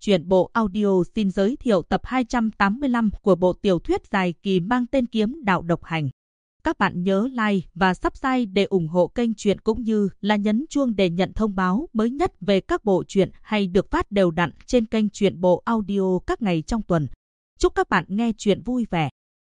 Truyện bộ audio xin giới thiệu tập 285 của bộ tiểu thuyết dài kỳ mang tên Kiếm Đạo Độc Hành. Các bạn nhớ like và subscribe để ủng hộ kênh truyện cũng như là nhấn chuông để nhận thông báo mới nhất về các bộ truyện hay được phát đều đặn trên kênh truyện bộ audio các ngày trong tuần. Chúc các bạn nghe truyện vui vẻ.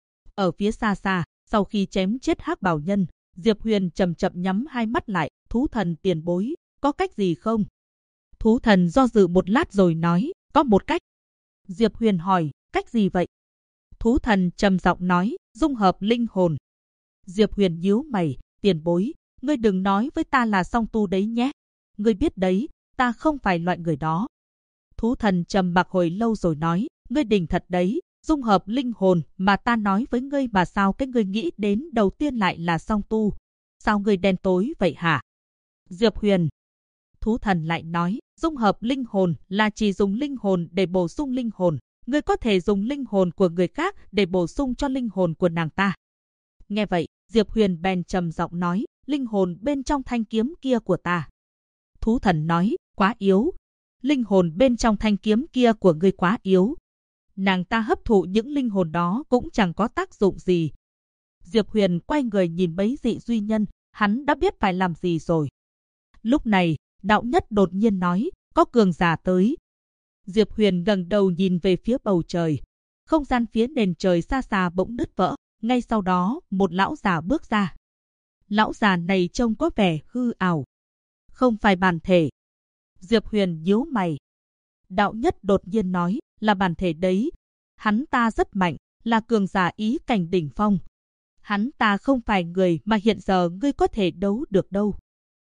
Ở phía xa xa, sau khi chém chết Hắc Bào Nhân, Diệp Huyền chậm chậm nhắm hai mắt lại. Thú thần tiền bối, có cách gì không? Thú thần do dự một lát rồi nói, có một cách. Diệp Huyền hỏi, cách gì vậy? Thú thần trầm giọng nói, dung hợp linh hồn. Diệp Huyền nhíu mày, tiền bối, ngươi đừng nói với ta là song tu đấy nhé. Ngươi biết đấy, ta không phải loại người đó. Thú thần trầm mặc hồi lâu rồi nói, ngươi đỉnh thật đấy, dung hợp linh hồn mà ta nói với ngươi mà sao cái ngươi nghĩ đến đầu tiên lại là song tu. Sao ngươi đen tối vậy hả? Diệp Huyền. Thú thần lại nói, dung hợp linh hồn là chỉ dùng linh hồn để bổ sung linh hồn. Ngươi có thể dùng linh hồn của người khác để bổ sung cho linh hồn của nàng ta. Nghe vậy, Diệp Huyền bèn trầm giọng nói, linh hồn bên trong thanh kiếm kia của ta. Thú thần nói, quá yếu. Linh hồn bên trong thanh kiếm kia của ngươi quá yếu. Nàng ta hấp thụ những linh hồn đó cũng chẳng có tác dụng gì. Diệp Huyền quay người nhìn mấy dị duy nhân, hắn đã biết phải làm gì rồi. Lúc này, Đạo Nhất đột nhiên nói, có cường giả tới. Diệp Huyền ngẩng đầu nhìn về phía bầu trời. Không gian phía nền trời xa xa bỗng nứt vỡ. Ngay sau đó, một lão già bước ra. Lão già này trông có vẻ hư ảo. Không phải bản thể. Diệp Huyền nhíu mày. Đạo Nhất đột nhiên nói, là bản thể đấy. Hắn ta rất mạnh, là cường giả ý cảnh đỉnh phong. Hắn ta không phải người mà hiện giờ ngươi có thể đấu được đâu.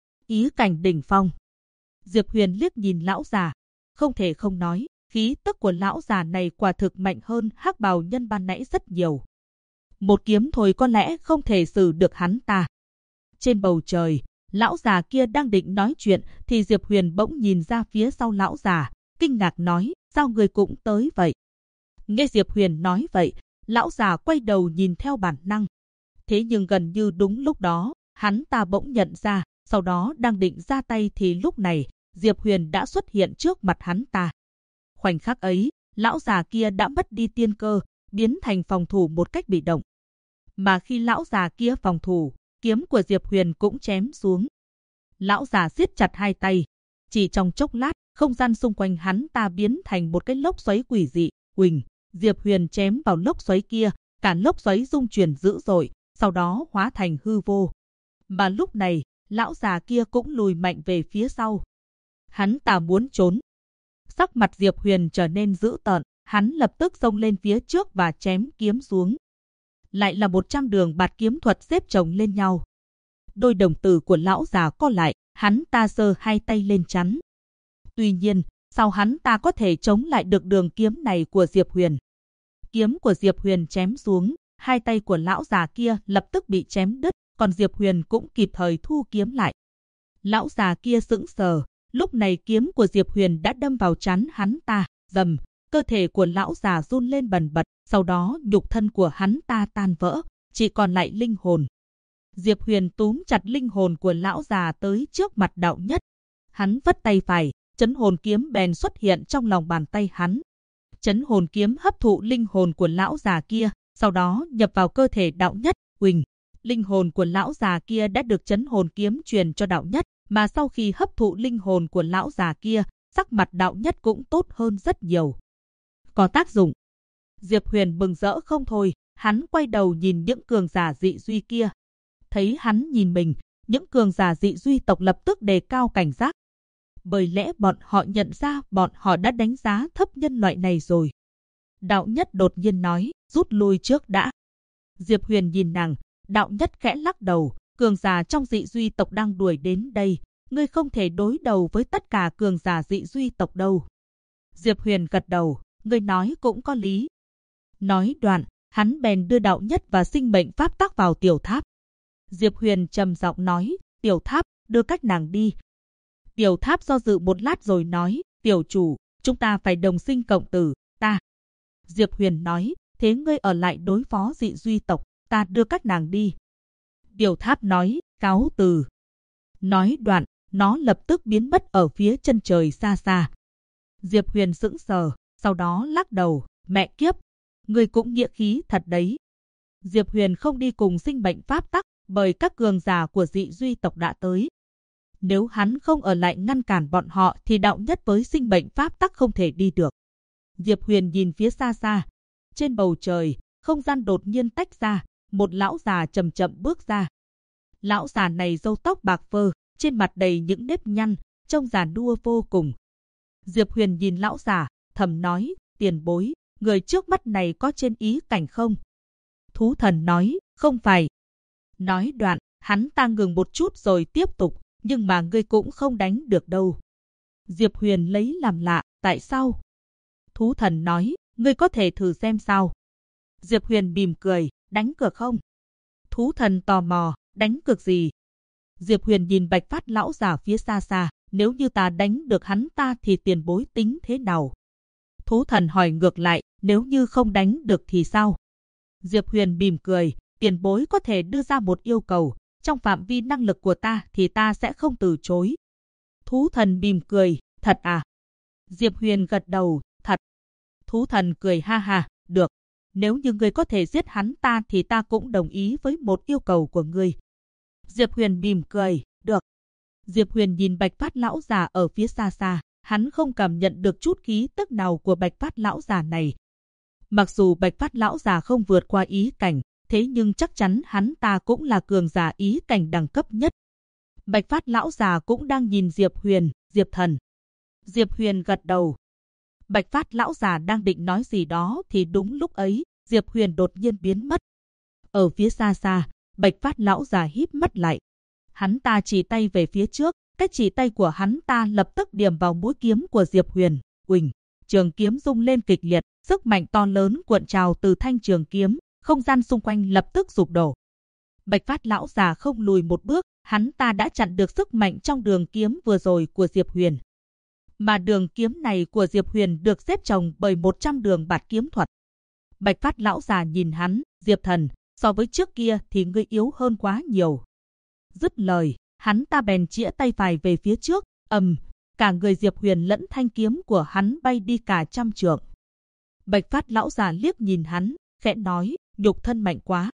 Ý cảnh đỉnh phong. Diệp Huyền liếc nhìn lão già. Không thể không nói, khí tức của lão già này quả thực mạnh hơn Hắc Bào Nhân ban nãy rất nhiều. Một kiếm thôi có lẽ không thể xử được hắn ta. Trên bầu trời, lão già kia đang định nói chuyện thì Diệp Huyền bỗng nhìn ra phía sau lão già, kinh ngạc nói, sao người cũng tới vậy? Nghe Diệp Huyền nói vậy, lão già quay đầu nhìn theo bản năng. Thế nhưng gần như đúng lúc đó, hắn ta bỗng nhận ra, sau đó đang định ra tay thì lúc này, Diệp Huyền đã xuất hiện trước mặt hắn ta. Khoảnh khắc ấy, lão già kia đã mất đi tiên cơ, biến thành phòng thủ một cách bị động. Mà khi lão già kia phòng thủ, kiếm của Diệp Huyền cũng chém xuống. Lão già siết chặt hai tay. Chỉ trong chốc lát, không gian xung quanh hắn ta biến thành một cái lốc xoáy quỷ dị. Huỳnh, Diệp Huyền chém vào lốc xoáy kia, cả lốc xoáy rung chuyển dữ dội, sau đó hóa thành hư vô. Mà lúc này, lão già kia cũng lùi mạnh về phía sau. Hắn ta muốn trốn. Sắc mặt Diệp Huyền trở nên dữ tợn, hắn lập tức xông lên phía trước và chém kiếm xuống. Lại là 100 đường bạt kiếm thuật xếp chồng lên nhau. Đôi đồng tử của lão già co lại, hắn ta giơ hai tay lên chắn. Tuy nhiên, sao hắn ta có thể chống lại được đường kiếm này của Diệp Huyền? Kiếm của Diệp Huyền chém xuống, hai tay của lão già kia lập tức bị chém đứt, còn Diệp Huyền cũng kịp thời thu kiếm lại. Lão già kia sững sờ, lúc này kiếm của Diệp Huyền đã đâm vào trán hắn ta, rầm. Cơ thể của lão già run lên bần bật, sau đó nhục thân của hắn ta tan vỡ, chỉ còn lại linh hồn. Diệp Huyền túm chặt linh hồn của lão già tới trước mặt Đạo Nhất. Hắn vất tay phải, chấn hồn kiếm bèn xuất hiện trong lòng bàn tay hắn. Chấn hồn kiếm hấp thụ linh hồn của lão già kia, sau đó nhập vào cơ thể Đạo Nhất. Huỳnh, linh hồn của lão già kia đã được chấn hồn kiếm truyền cho Đạo Nhất, mà sau khi hấp thụ linh hồn của lão già kia, sắc mặt Đạo Nhất cũng tốt hơn rất nhiều. Có tác dụng. Diệp Huyền mừng rỡ không thôi, hắn quay đầu nhìn những cường giả dị duy kia. Thấy hắn nhìn mình, những cường giả dị duy tộc lập tức đề cao cảnh giác. Bởi lẽ bọn họ nhận ra bọn họ đã đánh giá thấp nhân loại này rồi. Đạo Nhất đột nhiên nói, rút lui trước đã. Diệp Huyền nhìn nàng, Đạo Nhất khẽ lắc đầu, cường giả trong dị duy tộc đang đuổi đến đây. Ngươi không thể đối đầu với tất cả cường giả dị duy tộc đâu. Diệp Huyền gật đầu. Người nói cũng có lý. Nói đoạn, hắn bèn đưa Đạo Nhất và sinh mệnh pháp tắc vào tiểu tháp. Diệp Huyền trầm giọng nói, tiểu tháp, đưa các nàng đi. Tiểu tháp do dự một lát rồi nói, tiểu chủ, chúng ta phải đồng sinh cộng tử, ta. Diệp Huyền nói, thế ngươi ở lại đối phó dị duy tộc, ta đưa các nàng đi. Tiểu tháp nói, cáo từ. Nói đoạn, nó lập tức biến mất ở phía chân trời xa xa. Diệp Huyền sững sờ, sau đó lắc đầu, mẹ kiếp, ngươi cũng nghĩa khí thật đấy. Diệp Huyền không đi cùng sinh mệnh pháp tắc, bởi các cường giả của dị duy tộc đã tới. Nếu hắn không ở lại ngăn cản bọn họ thì đạo nhất với sinh mệnh pháp tắc không thể đi được. Diệp Huyền nhìn phía xa xa. Trên bầu trời, không gian đột nhiên tách ra, một lão già chậm chậm bước ra. Lão già này râu tóc bạc phơ, trên mặt đầy những nếp nhăn, trông già nua vô cùng. Diệp Huyền nhìn lão già, thầm nói, tiền bối, người trước mắt này có trên ý cảnh không? Thú thần nói, không phải. Nói đoạn, hắn ta ngừng một chút rồi tiếp tục, nhưng mà ngươi cũng không đánh được đâu. Diệp Huyền lấy làm lạ, tại sao? Thú thần nói, ngươi có thể thử xem sao. Diệp Huyền mỉm cười, đánh cược không? Thú thần tò mò, đánh cược gì? Diệp Huyền nhìn Bạch Phát lão già phía xa xa, nếu như ta đánh được hắn ta thì tiền bối tính thế nào? Thú thần hỏi ngược lại, nếu như không đánh được thì sao? Diệp Huyền mỉm cười, tiền bối có thể đưa ra một yêu cầu, trong phạm vi năng lực của ta thì ta sẽ không từ chối. Thú thần mỉm cười, thật à? Diệp Huyền gật đầu, thật. Thú thần cười ha ha, được. Nếu như ngươi có thể giết hắn ta thì ta cũng đồng ý với một yêu cầu của ngươi. Diệp Huyền mỉm cười, được. Diệp Huyền nhìn Bạch Phát lão già ở phía xa xa, hắn không cảm nhận được chút khí tức nào của Bạch Phát lão già này. Mặc dù Bạch Phát lão già không vượt qua ý cảnh, thế nhưng chắc chắn hắn ta cũng là cường giả ý cảnh đẳng cấp nhất. Bạch Phát lão già cũng đang nhìn Diệp Huyền, Diệp thần. Diệp Huyền gật đầu. Bạch Phát lão già đang định nói gì đó thì đúng lúc ấy, Diệp Huyền đột nhiên biến mất. Ở phía xa xa, Bạch Phát lão già híp mắt lại. Hắn ta chỉ tay về phía trước, cái chỉ tay của hắn ta lập tức điểm vào mũi kiếm của Diệp Huyền. Uỳnh, trường kiếm rung lên kịch liệt, sức mạnh to lớn cuộn trào từ thanh trường kiếm, không gian xung quanh lập tức sụp đổ. Bạch Phát lão già không lùi một bước, hắn ta đã chặn được sức mạnh trong đường kiếm vừa rồi của Diệp Huyền. Mà đường kiếm này của Diệp Huyền được xếp chồng bởi 100 đường bạt kiếm thuật. Bạch Phát lão già nhìn hắn, Diệp thần, so với trước kia thì ngươi yếu hơn quá nhiều. Dứt lời, hắn ta bèn chĩa tay phải về phía trước, cả người Diệp Huyền lẫn thanh kiếm của hắn bay đi cả 100 trượng. Bạch Phát lão già liếc nhìn hắn, khẽ nói, nhục thân mạnh quá.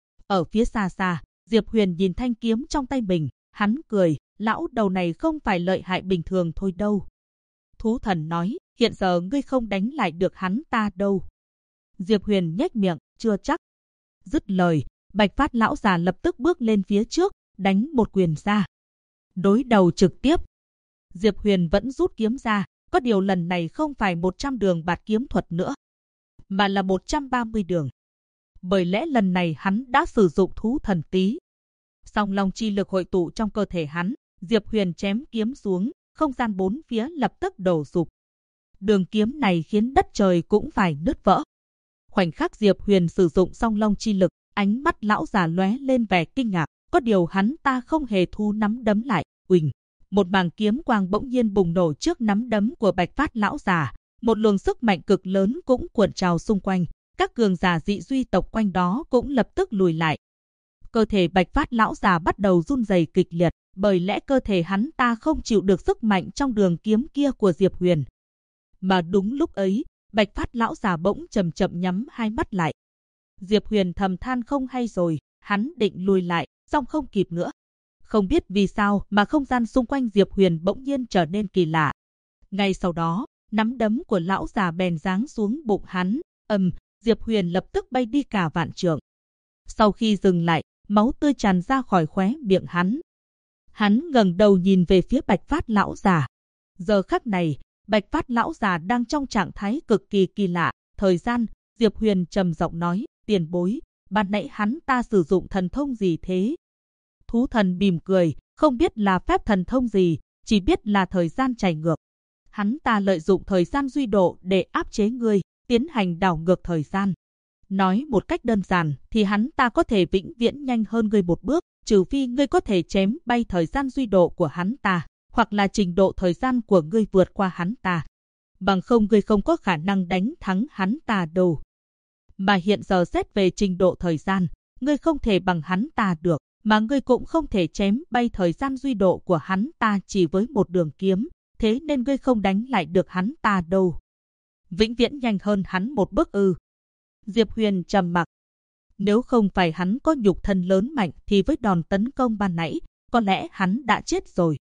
Ở phía xa xa, Diệp Huyền nhìn thanh kiếm trong tay mình, hắn cười, lão đầu này không phải lợi hại bình thường thôi đâu. Thú thần nói, hiện giờ ngươi không đánh lại được hắn ta đâu. Diệp Huyền nhếch miệng, chưa chắc. Dứt lời, Bạch Phát lão già lập tức bước lên phía trước, đánh một quyền ra. Đối đầu trực tiếp. Diệp Huyền vẫn rút kiếm ra, có điều lần này không phải 100 đường bạt kiếm thuật nữa, mà là 130 đường. Bởi lẽ lần này hắn đã sử dụng thú thần tí. Song long chi lực hội tụ trong cơ thể hắn, Diệp Huyền chém kiếm xuống, không gian bốn phía lập tức đổ sụp. Đường kiếm này khiến đất trời cũng phải nứt vỡ. Khoảnh khắc Diệp Huyền sử dụng song long chi lực, ánh mắt lão già lóe lên vẻ kinh ngạc, có điều hắn ta không hề thu nắm đấm lại. Uỳnh, một mảng kiếm quang bỗng nhiên bùng nổ trước nắm đấm của Bạch Phát lão già, một luồng sức mạnh cực lớn cũng cuộn trào xung quanh, các cường giả dị duy tộc quanh đó cũng lập tức lùi lại. Cơ thể Bạch Phát lão già bắt đầu run rẩy kịch liệt, bởi lẽ cơ thể hắn ta không chịu được sức mạnh trong đường kiếm kia của Diệp Huyền. Mà đúng lúc ấy, Bạch Phát lão già bỗng chậm chậm nhắm hai mắt lại. Diệp Huyền thầm than không hay rồi, hắn định lùi lại, song không kịp nữa. Không biết vì sao mà không gian xung quanh Diệp Huyền bỗng nhiên trở nên kỳ lạ. Ngay sau đó, nắm đấm của lão già bèn giáng xuống bụng hắn, Diệp Huyền lập tức bay đi cả vạn trượng. Sau khi dừng lại, máu tươi tràn ra khỏi khóe miệng hắn. Hắn ngẩng đầu nhìn về phía Bạch Phát lão già. Giờ khắc này, Bạch Phát lão già đang trong trạng thái cực kỳ kỳ lạ. Thời gian, Diệp Huyền trầm giọng nói, tiền bối, ban nãy hắn ta sử dụng thần thông gì thế? Thú thần mỉm cười, không biết là phép thần thông gì, chỉ biết là thời gian chảy ngược. Hắn ta lợi dụng thời gian duy độ để áp chế ngươi, tiến hành đảo ngược thời gian. Nói một cách đơn giản thì hắn ta có thể vĩnh viễn nhanh hơn ngươi một bước, trừ phi ngươi có thể chém bay thời gian duy độ của hắn ta, hoặc là trình độ thời gian của ngươi vượt qua hắn ta. Bằng không ngươi không có khả năng đánh thắng hắn ta đâu. Mà hiện giờ xét về trình độ thời gian, ngươi không thể bằng hắn ta được, mà ngươi cũng không thể chém bay thời gian duy độ của hắn ta chỉ với một đường kiếm. thế nên ngươi không đánh lại được hắn ta đâu. Vĩnh viễn nhanh hơn hắn một bước ư? Diệp Huyền trầm mặc. Nếu không phải hắn có nhục thân lớn mạnh thì với đòn tấn công ban nãy, có lẽ hắn đã chết rồi.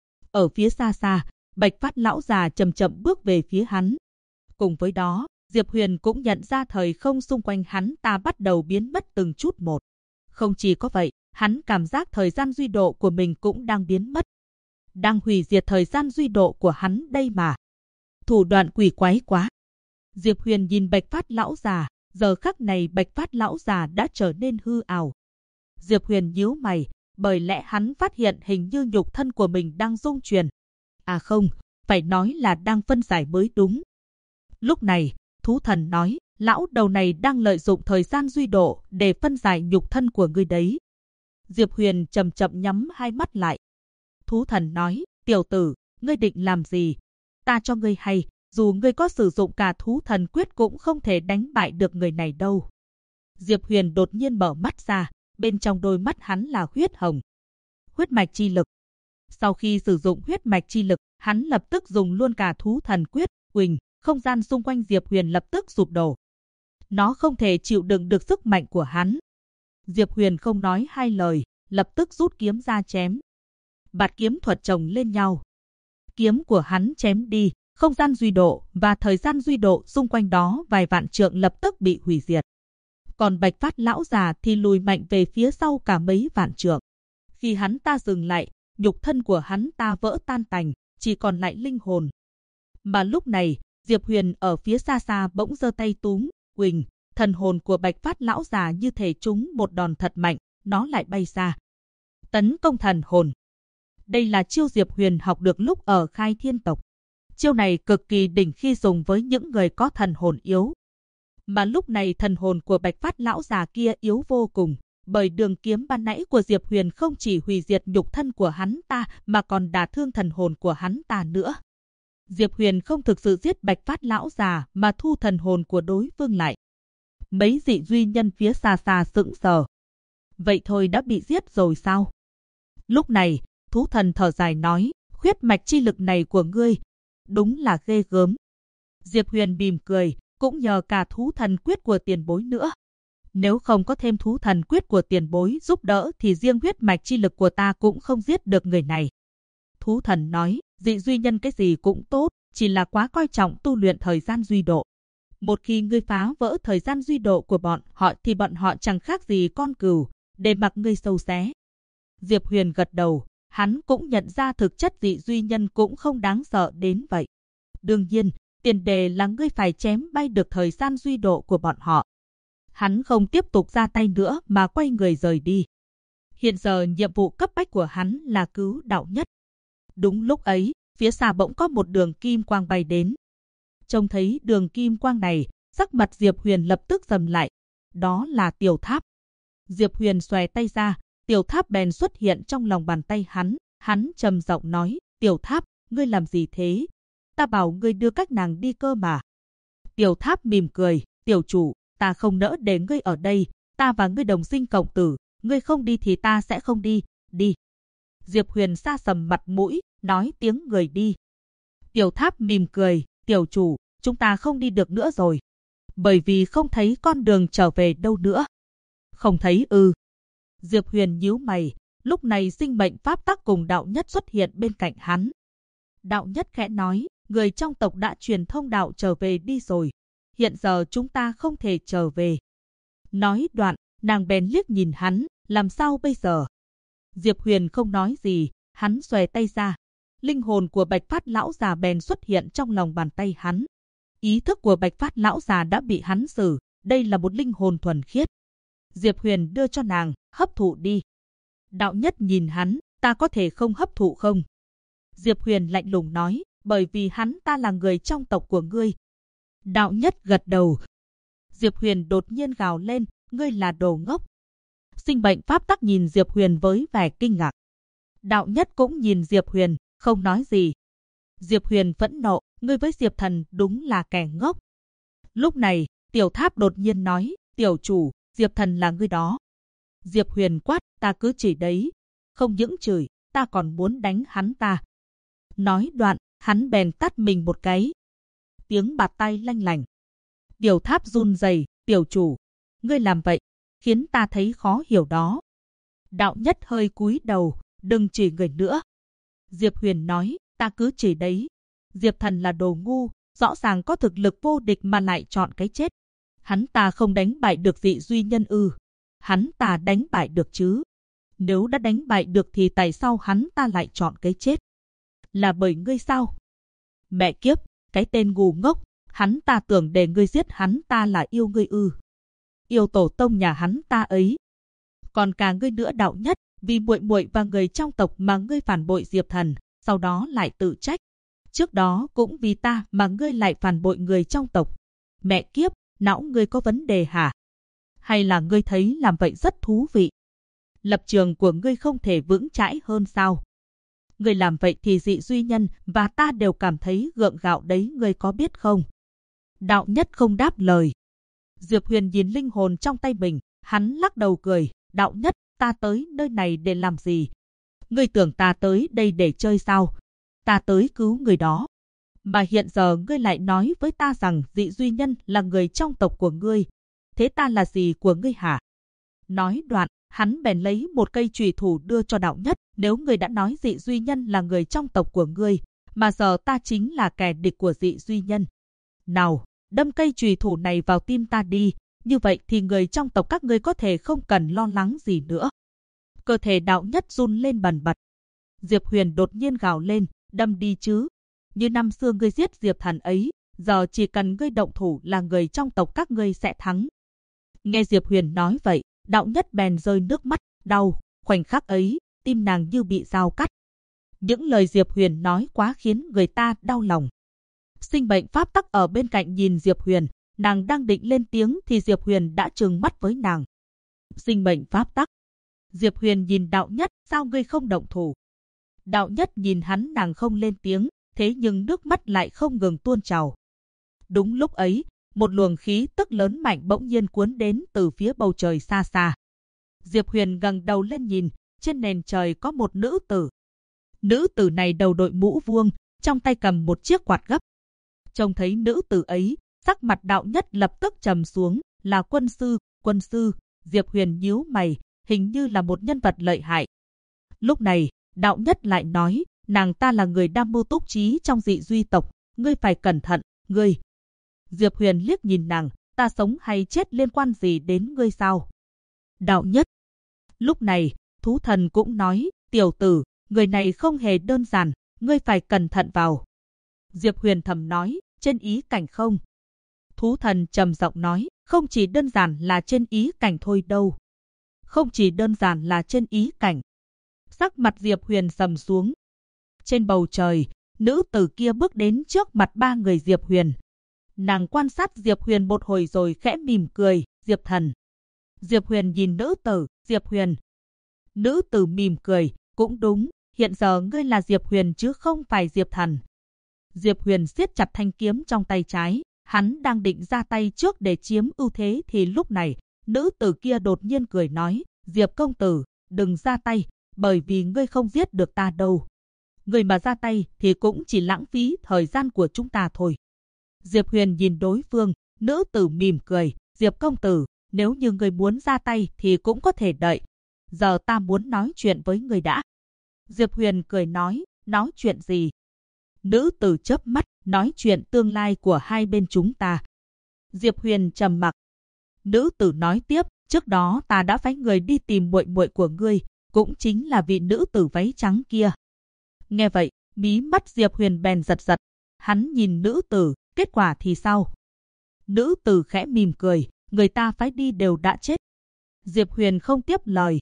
Ở phía xa xa, Bạch Phát lão già chậm chậm bước về phía hắn. Cùng với đó, Diệp Huyền cũng nhận ra thời không xung quanh hắn ta bắt đầu biến mất từng chút một. Không chỉ có vậy, hắn cảm giác thời gian duy độ của mình cũng đang biến mất. Đang hủy diệt thời gian duy độ của hắn đây mà. Thủ đoạn quỷ quái quá. Diệp Huyền nhìn Bạch Phát lão già, giờ khắc này Bạch Phát lão già đã trở nên hư ảo. Diệp Huyền nhíu mày, bởi lẽ hắn phát hiện hình như nhục thân của mình đang rung chuyển. À không, phải nói là đang phân giải mới đúng. Lúc này, thú thần nói, lão đầu này đang lợi dụng thời gian duy độ để phân giải nhục thân của ngươi đấy. Diệp Huyền chậm chậm nhắm hai mắt lại. Thú thần nói, tiểu tử, ngươi định làm gì? Ta cho ngươi hay, dù ngươi có sử dụng cả thú thần quyết cũng không thể đánh bại được người này đâu. Diệp Huyền đột nhiên mở mắt ra, bên trong đôi mắt hắn là huyết hồng. Huyết mạch chi lực. Sau khi sử dụng huyết mạch chi lực, hắn lập tức dùng luôn cả thú thần quyết, uỳnh, không gian xung quanh Diệp Huyền lập tức sụp đổ. Nó không thể chịu đựng được sức mạnh của hắn. Diệp Huyền không nói hai lời, lập tức rút kiếm ra chém. Bạt kiếm thuật chồng lên nhau. Kiếm của hắn chém đi, không gian duy độ và thời gian duy độ xung quanh đó vài vạn trượng lập tức bị hủy diệt. Còn Bạch Phát lão già thì lùi mạnh về phía sau cả mấy vạn trượng. Khi hắn ta dừng lại, nhục thân của hắn ta vỡ tan tành, chỉ còn lại linh hồn. Mà lúc này, Diệp Huyền ở phía xa xa bỗng giơ tay túm, huỳnh, thần hồn của Bạch Phát lão già như thể trúng một đòn thật mạnh, nó lại bay ra. Tấn công thần hồn. Đây là chiêu Diệp Huyền học được lúc ở Khai Thiên tộc. Chiêu này cực kỳ đỉnh khi dùng với những người có thần hồn yếu. Mà lúc này thần hồn của Bạch Phát lão già kia yếu vô cùng, bởi đường kiếm ban nãy của Diệp Huyền không chỉ hủy diệt nhục thân của hắn ta mà còn đả thương thần hồn của hắn ta nữa. Diệp Huyền không thực sự giết Bạch Phát lão già mà thu thần hồn của đối phương lại. Mấy dị duy nhân phía xa xa sững sờ. Vậy thôi đã bị giết rồi sao? Lúc này, thú thần thở dài nói, huyết mạch chi lực này của ngươi, đúng là ghê gớm. Diệp Huyền mỉm cười, cũng nhờ cả thú thần quyết của tiền bối nữa. Nếu không có thêm thú thần quyết của tiền bối giúp đỡ thì riêng huyết mạch chi lực của ta cũng không giết được người này. Thú thần nói, dị duy nhân cái gì cũng tốt, chỉ là quá coi trọng tu luyện thời gian duy độ. Một khi ngươi phá vỡ thời gian duy độ của bọn họ thì bọn họ chẳng khác gì con cừu, để mặc ngươi sâu xé. Diệp Huyền gật đầu, hắn cũng nhận ra thực chất dị duy nhân cũng không đáng sợ đến vậy. Đương nhiên, tiền đề là ngươi phải chém bay được thời gian duy độ của bọn họ. Hắn không tiếp tục ra tay nữa mà quay người rời đi. Hiện giờ nhiệm vụ cấp bách của hắn là cứu đạo nhất. Đúng lúc ấy, phía xa bỗng có một đường kim quang bay đến. Trông thấy đường kim quang này, sắc mặt Diệp Huyền lập tức sầm lại. Đó là tiểu tháp. Diệp Huyền xòe tay ra, tiểu tháp bèn xuất hiện trong lòng bàn tay hắn. Hắn trầm giọng nói, tiểu tháp, ngươi làm gì thế? Ta bảo ngươi đưa các nàng đi cơ mà. Tiểu tháp mỉm cười, tiểu chủ, ta không nỡ để ngươi ở đây, ta và ngươi đồng sinh cộng tử, ngươi không đi thì ta sẽ không đi, đi. Diệp Huyền sa sầm mặt mũi, nói tiếng người đi. Tiểu tháp mỉm cười, tiểu chủ, chúng ta không đi được nữa rồi. Bởi vì không thấy con đường trở về đâu nữa. Không thấy ư. Diệp Huyền nhíu mày, lúc này sinh mệnh pháp tắc cùng đạo nhất xuất hiện bên cạnh hắn. Đạo nhất khẽ nói, người trong tộc đã truyền thông đạo trở về đi rồi. Hiện giờ chúng ta không thể trở về. Nói đoạn, nàng bèn liếc nhìn hắn, làm sao bây giờ? Diệp Huyền không nói gì, hắn xòe tay ra. Linh hồn của Bạch Phát lão già bèn xuất hiện trong lòng bàn tay hắn. Ý thức của Bạch Phát lão già đã bị hắn xử, đây là một linh hồn thuần khiết. Diệp Huyền đưa cho nàng, hấp thụ đi. Đạo nhất nhìn hắn, ta có thể không hấp thụ không? Diệp Huyền lạnh lùng nói, bởi vì hắn ta là người trong tộc của ngươi. Đạo nhất gật đầu. Diệp Huyền đột nhiên gào lên, ngươi là đồ ngốc. Sinh mệnh pháp tắc nhìn Diệp Huyền với vẻ kinh ngạc. Đạo nhất cũng nhìn Diệp Huyền, không nói gì. Diệp Huyền phẫn nộ, ngươi với Diệp Thần đúng là kẻ ngốc. Lúc này, tiểu tháp đột nhiên nói, tiểu chủ, Diệp Thần là ngươi đó. Diệp Huyền quát, ta cứ chỉ đấy. Không những chửi, ta còn muốn đánh hắn ta. Nói đoạn, hắn bèn tát mình một cái. Tiếng bạt tay lanh lành. Tiểu Tháp run rẩy, tiểu chủ, ngươi làm vậy, khiến ta thấy khó hiểu đó. Đạo Nhất hơi cúi đầu, đừng chửi người nữa. Diệp Huyền nói, ta cứ chửi đấy. Diệp Thần là đồ ngu, rõ ràng có thực lực vô địch mà lại chọn cái chết. Hắn ta không đánh bại được Dị Duy Nhân ư? Hắn ta đánh bại được chứ? Nếu đã đánh bại được thì tại sao hắn ta lại chọn cái chết? Là bởi ngươi sao? Mẹ kiếp, cái tên ngu ngốc, hắn ta tưởng để ngươi giết hắn ta là yêu ngươi ư? Yêu tổ tông nhà hắn ta ấy. Còn cả ngươi nữa Đạo Nhất, vì muội muội và người trong tộc mà ngươi phản bội Diệp Thần, sau đó lại tự trách. Trước đó cũng vì ta mà ngươi lại phản bội người trong tộc. Mẹ kiếp, não ngươi có vấn đề hả? Hay là ngươi thấy làm vậy rất thú vị? Lập trường của ngươi không thể vững chãi hơn sao? Ngươi làm vậy thì Dị Duy Nhân và ta đều cảm thấy gượng gạo đấy, ngươi có biết không? Đạo Nhất không đáp lời. Diệp Huyền nhìn linh hồn trong tay mình, hắn lắc đầu cười. Đạo Nhất, ta tới nơi này để làm gì? Ngươi tưởng ta tới đây để chơi sao? Ta tới cứu người đó. Mà hiện giờ ngươi lại nói với ta rằng Dị Duy Nhân là người trong tộc của ngươi. Thế ta là gì của ngươi hả? Nói đoạn, hắn bèn lấy một cây chùy thủ đưa cho Đạo Nhất. Nếu ngươi đã nói Dị Duy Nhân là người trong tộc của ngươi, mà giờ ta chính là kẻ địch của Dị Duy Nhân. Nào, đâm cây chùy thủ này vào tim ta đi. Như vậy thì người trong tộc các ngươi có thể không cần lo lắng gì nữa. Cơ thể Đạo Nhất run lên bần bật. Diệp Huyền đột nhiên gào lên, đâm đi chứ. Như năm xưa ngươi giết Diệp Thần ấy, giờ chỉ cần ngươi động thủ là người trong tộc các ngươi sẽ thắng. Nghe Diệp Huyền nói vậy, Đạo Nhất bèn rơi nước mắt, đau. Khoảnh khắc ấy, tim nàng như bị dao cắt. Những lời Diệp Huyền nói quá khiến người ta đau lòng. Sinh mệnh pháp tắc ở bên cạnh nhìn Diệp Huyền, nàng đang định lên tiếng thì Diệp Huyền đã trừng mắt với nàng. Sinh mệnh pháp tắc. Diệp Huyền nhìn Đạo Nhất, sao ngươi không động thủ? Đạo Nhất nhìn hắn, nàng không lên tiếng, thế nhưng nước mắt lại không ngừng tuôn trào. Đúng lúc ấy, một luồng khí tức lớn mạnh bỗng nhiên cuốn đến từ phía bầu trời xa xa. Diệp Huyền ngẩng đầu lên nhìn, trên nền trời có một nữ tử. Nữ tử này đầu đội mũ vuông, trong tay cầm một chiếc quạt gấp. Trông thấy nữ tử ấy, sắc mặt Đạo Nhất lập tức trầm xuống, là quân sư, Diệp Huyền nhíu mày, hình như là một nhân vật lợi hại. Lúc này, Đạo Nhất lại nói, nàng ta là người đam mưu túc trí trong Dị Duy tộc, ngươi phải cẩn thận, ngươi. Diệp Huyền liếc nhìn nàng, ta sống hay chết liên quan gì đến ngươi sao? Đạo Nhất. Lúc này, Thú Thần cũng nói, tiểu tử, người này không hề đơn giản, ngươi phải cẩn thận vào. Diệp Huyền thầm nói, trên ý cảnh không? Thú Thần trầm giọng nói, không chỉ đơn giản là trên ý cảnh thôi đâu. Không chỉ đơn giản là trên ý cảnh. Sắc mặt Diệp Huyền sầm xuống. Trên bầu trời, nữ tử kia bước đến trước mặt ba người Diệp Huyền. Nàng quan sát Diệp Huyền một hồi rồi khẽ mỉm cười, Diệp Thần. Diệp Huyền nhìn nữ tử, Diệp Huyền. Nữ tử mỉm cười, cũng đúng, hiện giờ ngươi là Diệp Huyền chứ không phải Diệp Thần. Diệp Huyền siết chặt thanh kiếm trong tay trái, hắn đang định ra tay trước để chiếm ưu thế thì lúc này, nữ tử kia đột nhiên cười nói, Diệp công tử, đừng ra tay, bởi vì ngươi không giết được ta đâu. Ngươi mà ra tay thì cũng chỉ lãng phí thời gian của chúng ta thôi. Diệp Huyền nhìn đối phương, nữ tử mỉm cười, Diệp công tử, nếu như ngươi muốn ra tay thì cũng có thể đợi. Giờ ta muốn nói chuyện với ngươi đã. Diệp Huyền cười nói chuyện gì? Nữ tử chớp mắt, nói chuyện tương lai của hai bên chúng ta. Diệp Huyền trầm mặc. Nữ tử nói tiếp, trước đó ta đã phái người đi tìm muội muội của ngươi, cũng chính là vị nữ tử váy trắng kia. Nghe vậy, mí mắt Diệp Huyền bèn giật giật. Hắn nhìn nữ tử, kết quả thì sao? Nữ tử khẽ mỉm cười, người ta phái đi đều đã chết. Diệp Huyền không tiếp lời.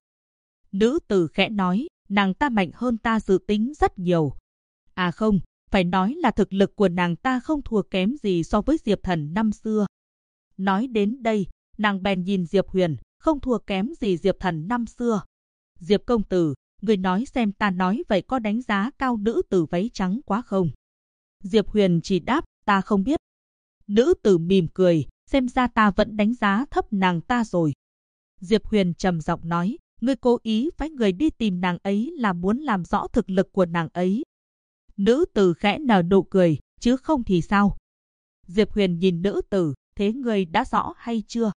Nữ tử khẽ nói, nàng ta mạnh hơn ta dự tính rất nhiều. À không, phải nói là thực lực của nàng ta không thua kém gì so với Diệp Thần năm xưa. Nói đến đây, nàng bèn nhìn Diệp Huyền, không thua kém gì Diệp Thần năm xưa. Diệp công tử, người nói xem ta nói vậy có đánh giá cao nữ tử váy trắng quá không? Diệp Huyền chỉ đáp, ta không biết. Nữ tử mỉm cười, xem ra ta vẫn đánh giá thấp nàng ta rồi. Diệp Huyền trầm giọng nói, ngươi cố ý phái người đi tìm nàng ấy là muốn làm rõ thực lực của nàng ấy. Nữ tử khẽ nở nụ cười, chứ không thì sao? Diệp Huyền nhìn nữ tử, thế ngươi đã rõ hay chưa?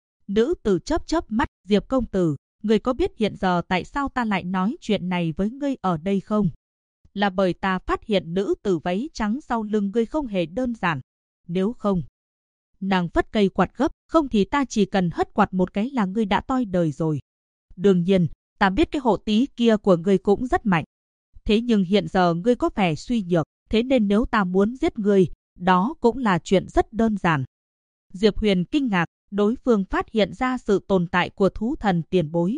Nữ tử chớp chớp mắt, Diệp công tử, ngươi có biết hiện giờ tại sao ta lại nói chuyện này với ngươi ở đây không? Là bởi ta phát hiện nữ tử váy trắng sau lưng ngươi không hề đơn giản. Nếu không, nàng phất cây quạt gấp, không thì ta chỉ cần hất quạt một cái là ngươi đã toi đời rồi. Đương nhiên, ta biết cái hộ tí kia của ngươi cũng rất mạnh. Thế nhưng hiện giờ ngươi có vẻ suy nhược, thế nên nếu ta muốn giết ngươi, đó cũng là chuyện rất đơn giản. Diệp Huyền kinh ngạc, đối phương phát hiện ra sự tồn tại của thú thần tiền bối.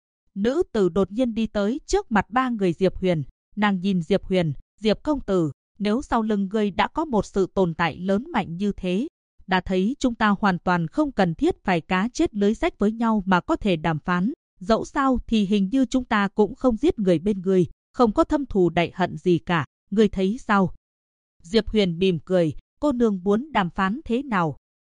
Nữ tử đột nhiên đi tới trước mặt ba người Diệp Huyền, nàng nhìn Diệp Huyền, Diệp công tử, nếu sau lưng ngươi đã có một sự tồn tại lớn mạnh như thế, đã thấy chúng ta hoàn toàn không cần thiết phải cá chết lưới rách với nhau mà có thể đàm phán, dẫu sao thì hình như chúng ta cũng không giết người bên ngươi, không có thâm thù đại hận gì cả, ngươi thấy sao? Diệp Huyền mỉm cười, cô nương muốn đàm phán thế nào?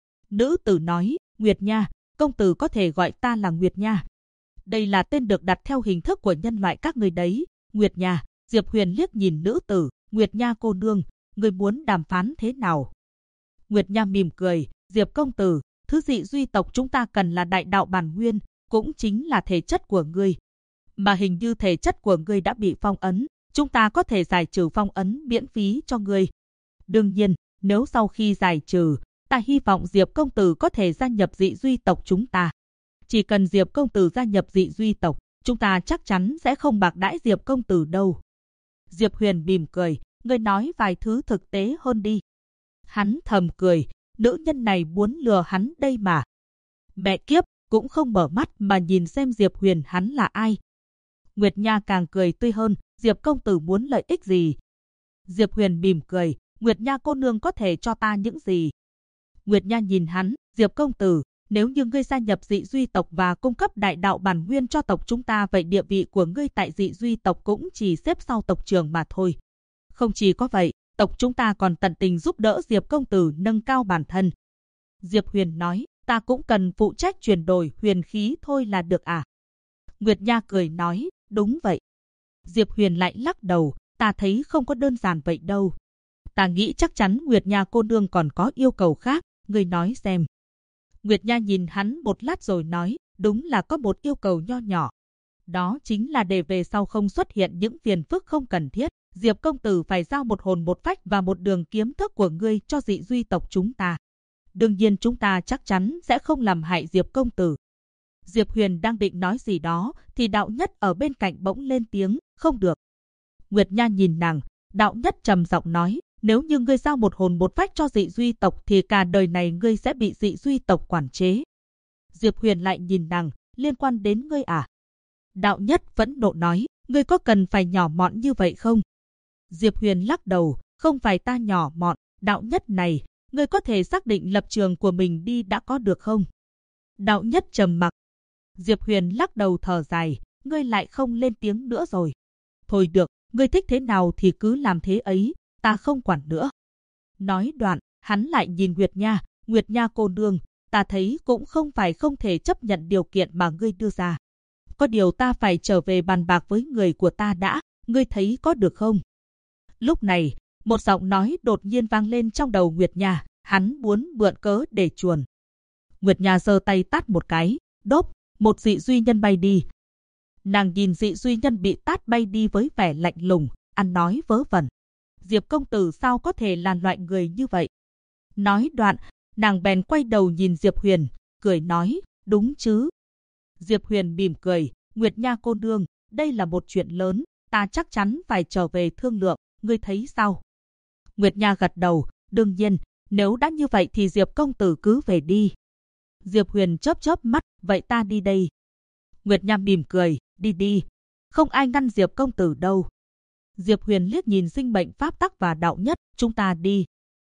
Nữ tử nói, Nguyệt Nha, công tử có thể gọi ta là Nguyệt Nha. Đây là tên được đặt theo hình thức của nhân loại các người đấy, Nguyệt Nha. Diệp Huyền liếc nhìn nữ tử, Nguyệt Nha cô nương, ngươi muốn đàm phán thế nào? Nguyệt Nha mỉm cười, Diệp công tử, thứ dị duy tộc chúng ta cần là đại đạo bản nguyên, cũng chính là thể chất của ngươi. Mà hình như thể chất của ngươi đã bị phong ấn, chúng ta có thể giải trừ phong ấn miễn phí cho ngươi. Đương nhiên, nếu sau khi giải trừ, ta hy vọng Diệp công tử có thể gia nhập dị duy tộc chúng ta. Chỉ cần Diệp công tử gia nhập dị duy tộc, chúng ta chắc chắn sẽ không bạc đãi Diệp công tử đâu. Diệp Huyền mỉm cười, ngươi nói vài thứ thực tế hơn đi. Hắn thầm cười, nữ nhân này muốn lừa hắn đây mà. Mẹ kiếp, cũng không mở mắt mà nhìn xem Diệp Huyền hắn là ai. Nguyệt Nha càng cười tươi hơn, Diệp công tử muốn lợi ích gì? Diệp Huyền mỉm cười, Nguyệt Nha cô nương có thể cho ta những gì? Nguyệt Nha nhìn hắn, Diệp công tử, nếu như ngươi gia nhập dị duy tộc và cung cấp đại đạo bản nguyên cho tộc chúng ta, vậy địa vị của ngươi tại dị duy tộc cũng chỉ xếp sau tộc trưởng mà thôi. Không chỉ có vậy, tộc chúng ta còn tận tình giúp đỡ Diệp công tử nâng cao bản thân. Diệp Huyền nói, ta cũng cần phụ trách chuyển đổi huyền khí thôi là được à? Nguyệt Nha cười nói, đúng vậy. Diệp Huyền lại lắc đầu, ta thấy không có đơn giản vậy đâu. Ta nghĩ chắc chắn Nguyệt Nha cô nương còn có yêu cầu khác, ngươi nói xem. Nguyệt Nha nhìn hắn một lát rồi nói, đúng là có một yêu cầu nho nhỏ. Đó chính là để về sau không xuất hiện những phiền phức không cần thiết. Diệp công tử phải giao một hồn một phách và một đường kiếm thức của ngươi cho dị duy tộc chúng ta. Đương nhiên chúng ta chắc chắn sẽ không làm hại Diệp công tử. Diệp Huyền đang định nói gì đó, thì đạo nhất ở bên cạnh bỗng lên tiếng, không được. Nguyệt Nha nhìn nàng, đạo nhất trầm giọng nói, nếu như ngươi giao một hồn một phách cho dị duy tộc thì cả đời này ngươi sẽ bị dị duy tộc quản chế. Diệp Huyền lại nhìn nàng, liên quan đến ngươi à? Đạo nhất vẫn nộ nói, ngươi có cần phải nhỏ mọn như vậy không? Diệp Huyền lắc đầu, không phải ta nhỏ mọn, đạo nhất này, ngươi có thể xác định lập trường của mình đi đã có được không? Đạo nhất trầm mặc. Diệp Huyền lắc đầu thở dài, ngươi lại không lên tiếng nữa rồi. Thôi được, ngươi thích thế nào thì cứ làm thế ấy, ta không quản nữa. Nói đoạn, hắn lại nhìn Nguyệt Nha cô nương, ta thấy cũng không phải không thể chấp nhận điều kiện mà ngươi đưa ra. Có điều ta phải trở về bàn bạc với người của ta đã, ngươi thấy có được không? Lúc này, một giọng nói đột nhiên vang lên trong đầu Nguyệt Nha, hắn muốn mượn cớ để chuồn. Nguyệt Nha giơ tay tát một cái, đốp, một dị duy nhân bay đi. Nàng nhìn dị duy nhân bị tát bay đi với vẻ lạnh lùng, ăn nói vớ vẩn. Diệp công tử sao có thể là loại người như vậy? Nói đoạn, nàng bèn quay đầu nhìn Diệp Huyền, cười nói, đúng chứ? Diệp Huyền mỉm cười, Nguyệt Nha cô nương, đây là một chuyện lớn, ta chắc chắn phải trở về thương lượng, ngươi thấy sao? Nguyệt Nha gật đầu, đương nhiên, nếu đã như vậy thì Diệp công tử cứ về đi. Diệp Huyền chớp chớp mắt, vậy ta đi đây. Nguyệt Nha mỉm cười, đi đi, không ai ngăn Diệp công tử đâu. Diệp Huyền liếc nhìn sinh mệnh pháp tắc và đạo nhất, chúng ta đi.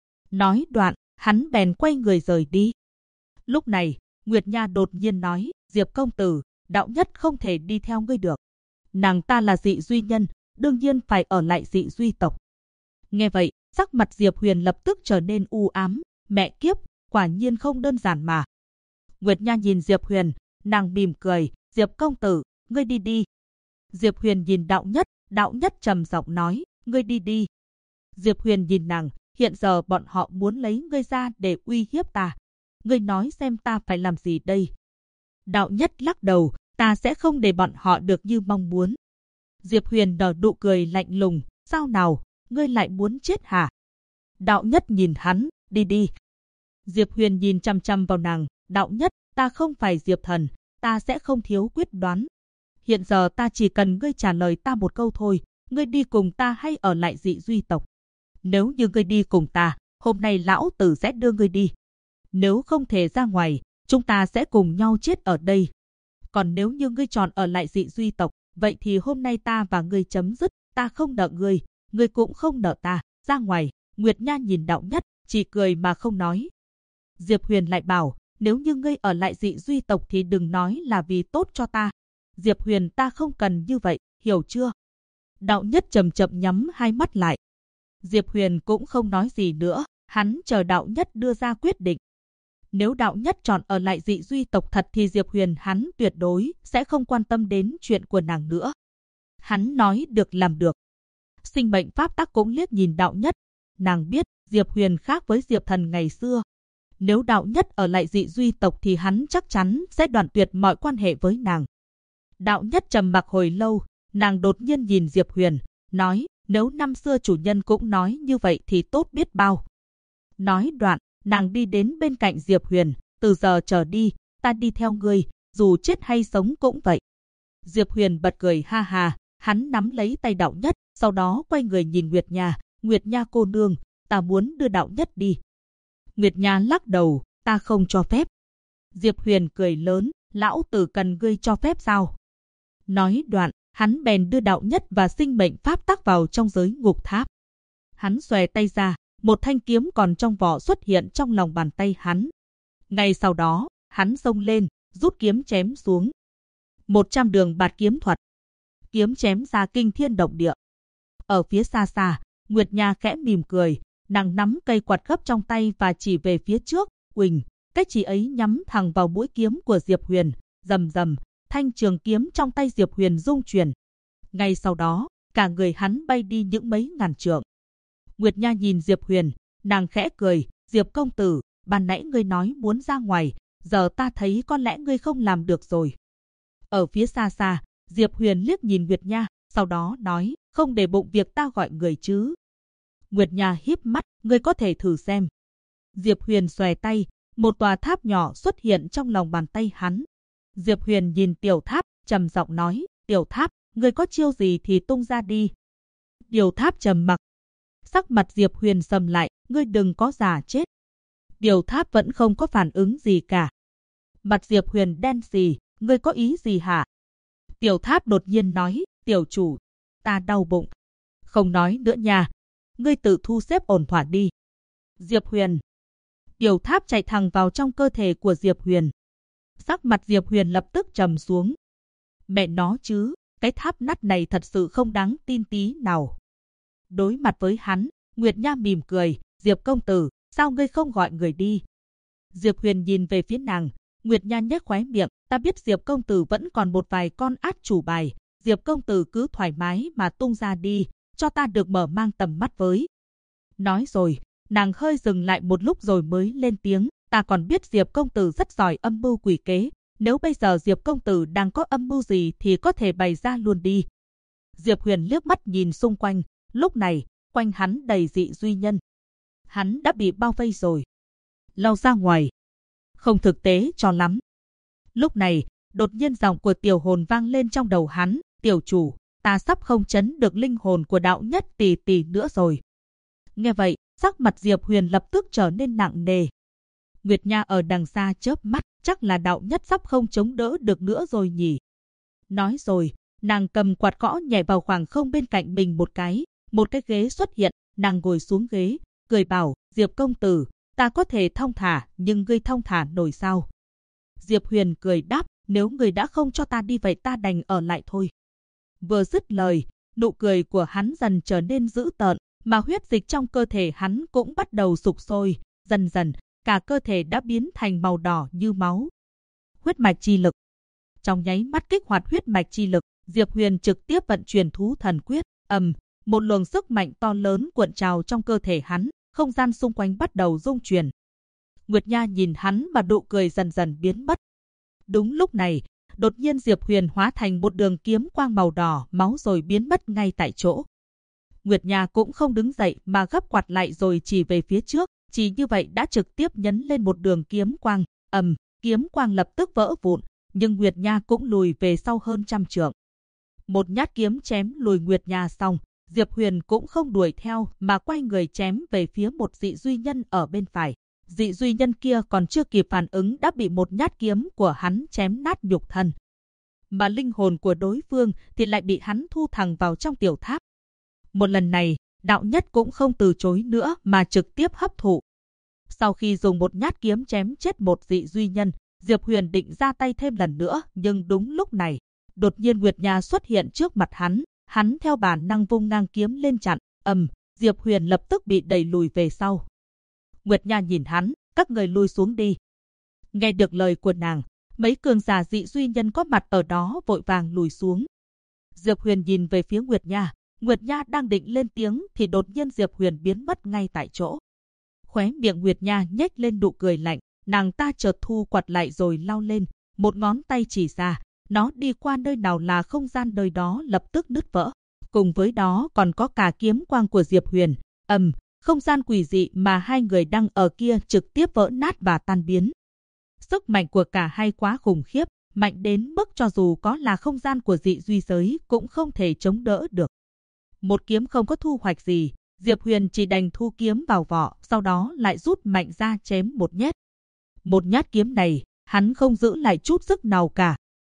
Nói đoạn, hắn bèn quay người rời đi. Lúc này, Nguyệt Nha đột nhiên nói, Diệp công tử, đạo nhất không thể đi theo ngươi được. Nàng ta là dị duy nhân, đương nhiên phải ở lại dị duy tộc. Nghe vậy, sắc mặt Diệp Huyền lập tức trở nên u ám, mẹ kiếp, quả nhiên không đơn giản mà. Nguyệt Nha nhìn Diệp Huyền, nàng mỉm cười, Diệp công tử, ngươi đi đi. Diệp Huyền nhìn đạo nhất trầm giọng nói, ngươi đi đi. Diệp Huyền nhìn nàng, hiện giờ bọn họ muốn lấy ngươi ra để uy hiếp ta. Ngươi nói xem ta phải làm gì đây? Đạo Nhất lắc đầu, ta sẽ không để bọn họ được như mong muốn. Diệp Huyền nở nụ cười lạnh lùng, sao nào, ngươi lại muốn chết hả? Đạo Nhất nhìn hắn, đi đi. Diệp Huyền nhìn chăm chăm vào nàng, Đạo Nhất, ta không phải Diệp Thần, ta sẽ không thiếu quyết đoán. Hiện giờ ta chỉ cần ngươi trả lời ta một câu thôi, ngươi đi cùng ta hay ở lại Dị Duy tộc? Nếu như ngươi đi cùng ta, hôm nay lão tử sẽ đưa ngươi đi. Nếu không thể ra ngoài, chúng ta sẽ cùng nhau chết ở đây. Còn nếu như ngươi chọn ở lại Dị Duy tộc, vậy thì hôm nay ta và ngươi chấm dứt, ta không nợ ngươi cũng không nợ ta, ra ngoài. Nguyệt Nha nhìn Đạo Nhất, chỉ cười mà không nói. Diệp Huyền lại bảo, nếu như ngươi ở lại Dị Duy tộc thì đừng nói là vì tốt cho ta. Diệp Huyền, ta không cần như vậy, hiểu chưa? Đạo Nhất chậm chậm nhắm hai mắt lại. Diệp Huyền cũng không nói gì nữa, hắn chờ Đạo Nhất đưa ra quyết định. Nếu Đạo Nhất chọn ở lại Dị Duy tộc thật thì Diệp Huyền hắn tuyệt đối sẽ không quan tâm đến chuyện của nàng nữa. Hắn nói được làm được. Sinh mệnh pháp tắc cũng liếc nhìn Đạo Nhất. Nàng biết Diệp Huyền khác với Diệp Thần ngày xưa. Nếu Đạo Nhất ở lại Dị Duy tộc thì hắn chắc chắn sẽ đoạn tuyệt mọi quan hệ với nàng. Đạo Nhất trầm mặc hồi lâu, nàng đột nhiên nhìn Diệp Huyền, nói, nếu năm xưa chủ nhân cũng nói như vậy thì tốt biết bao. Nói đoạn, nàng đi đến bên cạnh Diệp Huyền, từ giờ trở đi, ta đi theo ngươi, dù chết hay sống cũng vậy. Diệp Huyền bật cười ha ha, hắn nắm lấy tay Đạo Nhất, sau đó quay người nhìn Nguyệt Nha cô nương, ta muốn đưa Đạo Nhất đi. Nguyệt Nha lắc đầu, ta không cho phép. Diệp Huyền cười lớn, lão tử cần ngươi cho phép sao? Nói đoạn, hắn bèn đưa Đạo Nhất và sinh mệnh pháp tắc vào trong giới ngục tháp. Hắn xòe tay ra, một thanh kiếm còn trong vỏ xuất hiện trong lòng bàn tay hắn. Ngay sau đó, hắn xông lên, rút kiếm chém xuống. 100 đường bạt kiếm thuật. Kiếm chém ra kinh thiên động địa. Ở phía xa xa, Nguyệt Nha khẽ mỉm cười, nàng nắm cây quạt gấp trong tay và chỉ về phía trước, uỳnh, cái chỉ ấy nhắm thẳng vào mũi kiếm của Diệp Huyền, rầm rầm, thanh trường kiếm trong tay Diệp Huyền rung chuyển. Ngay sau đó, cả người hắn bay đi những mấy ngàn trượng. Nguyệt Nha nhìn Diệp Huyền, nàng khẽ cười, Diệp công tử, ban nãy ngươi nói muốn ra ngoài, giờ ta thấy có lẽ ngươi không làm được rồi. Ở phía xa xa, Diệp Huyền liếc nhìn Nguyệt Nha, sau đó nói, không để bụng việc ta gọi người chứ. Nguyệt Nha híp mắt, ngươi có thể thử xem. Diệp Huyền xòe tay, một tòa tháp nhỏ xuất hiện trong lòng bàn tay hắn. Diệp Huyền nhìn tiểu tháp, trầm giọng nói, tiểu tháp, ngươi có chiêu gì thì tung ra đi. Tiểu tháp trầm mặc. Sắc mặt Diệp Huyền sầm lại, ngươi đừng có giả chết. Tiểu tháp vẫn không có phản ứng gì cả. Mặt Diệp Huyền đen xì, ngươi có ý gì hả? Tiểu tháp đột nhiên nói, tiểu chủ, ta đau bụng. Không nói nữa nha, ngươi tự thu xếp ổn thỏa đi. Diệp Huyền. Tiểu tháp chạy thẳng vào trong cơ thể của Diệp Huyền. Sắc mặt Diệp Huyền lập tức trầm xuống. Mẹ nó chứ, cái tháp nát này thật sự không đáng tin tí nào. Đối mặt với hắn, Nguyệt Nha mỉm cười, Diệp công tử, sao ngươi không gọi người đi? Diệp Huyền nhìn về phía nàng, Nguyệt Nha nhếch khóe miệng, ta biết Diệp công tử vẫn còn một vài con át chủ bài, Diệp công tử cứ thoải mái mà tung ra đi, cho ta được mở mang tầm mắt với. Nói rồi, nàng hơi dừng lại một lúc rồi mới lên tiếng, ta còn biết Diệp công tử rất giỏi âm mưu quỷ kế, nếu bây giờ Diệp công tử đang có âm mưu gì thì có thể bày ra luôn đi. Diệp Huyền liếc mắt nhìn xung quanh, lúc này, quanh hắn đầy dị duy nhân. Hắn đã bị bao vây rồi. Lao ra ngoài. Không thực tế cho lắm. Lúc này, đột nhiên giọng của tiểu hồn vang lên trong đầu hắn, tiểu chủ, ta sắp không trấn được linh hồn của Đạo Nhất tỷ tỷ nữa rồi. Nghe vậy, sắc mặt Diệp Huyền lập tức trở nên nặng nề. Nguyệt Nha ở đằng xa chớp mắt, chắc là Đạo Nhất sắp không chống đỡ được nữa rồi nhỉ. Nói rồi, nàng cầm quạt gõ nhẹ vào khoảng không bên cạnh mình một cái ghế xuất hiện, nàng ngồi xuống ghế, cười bảo, Diệp công tử, ta có thể thong thả, nhưng ngươi thong thả nổi sao? Diệp Huyền cười đáp, nếu ngươi đã không cho ta đi vậy ta đành ở lại thôi. Vừa dứt lời, nụ cười của hắn dần trở nên dữ tợn, mà huyết dịch trong cơ thể hắn cũng bắt đầu sục sôi, dần dần, cả cơ thể đã biến thành màu đỏ như máu. Huyết mạch chi lực. Trong nháy mắt kích hoạt huyết mạch chi lực, Diệp Huyền trực tiếp vận chuyển thú thần quyết, một luồng sức mạnh to lớn cuộn trào trong cơ thể hắn, không gian xung quanh bắt đầu rung chuyển. Nguyệt Nha nhìn hắn mà nụ cười dần dần biến mất. Đúng lúc này, đột nhiên Diệp Huyền hóa thành một đường kiếm quang màu đỏ máu rồi biến mất ngay tại chỗ. Nguyệt Nha cũng không đứng dậy mà gấp quạt lại rồi chỉ về phía trước, chỉ như vậy đã trực tiếp nhấn lên một đường kiếm quang. Kiếm quang lập tức vỡ vụn, nhưng Nguyệt Nha cũng lùi về sau hơn 100 trượng. Một nhát kiếm chém lùi Nguyệt Nha xong, Diệp Huyền cũng không đuổi theo mà quay người chém về phía một dị duy nhân ở bên phải. Dị duy nhân kia còn chưa kịp phản ứng đã bị một nhát kiếm của hắn chém nát nhục thân. Mà linh hồn của đối phương thì lại bị hắn thu thẳng vào trong tiểu tháp. Một lần này, đạo nhất cũng không từ chối nữa mà trực tiếp hấp thụ. Sau khi dùng một nhát kiếm chém chết một dị duy nhân, Diệp Huyền định ra tay thêm lần nữa, nhưng đúng lúc này, đột nhiên Nguyệt Nha xuất hiện trước mặt hắn theo bản năng vung ngang kiếm lên chặn, Diệp Huyền lập tức bị đẩy lùi về sau. Nguyệt Nha nhìn hắn, các người lui xuống đi. Nghe được lời của nàng, mấy cường giả dị duy nhân có mặt ở đó vội vàng lùi xuống. Diệp Huyền nhìn về phía Nguyệt Nha đang định lên tiếng thì đột nhiên Diệp Huyền biến mất ngay tại chỗ. Khóe miệng Nguyệt Nha nhếch lên nụ cười lạnh, nàng ta chợt thu quạt lại rồi lao lên, một ngón tay chỉ ra, nó đi qua nơi nào là không gian nơi đó lập tức nứt vỡ. Cùng với đó còn có cả kiếm quang của Diệp Huyền, không gian quỷ dị mà hai người đang ở kia trực tiếp vỡ nát và tan biến. Sức mạnh của cả hai quá khủng khiếp, mạnh đến mức cho dù có là không gian của dị duy giới cũng không thể chống đỡ được. Một kiếm không có thu hoạch gì, Diệp Huyền chỉ đành thu kiếm vào vỏ, sau đó lại rút mạnh ra chém một nhát. Một nhát kiếm này, hắn không giữ lại chút sức nào cả.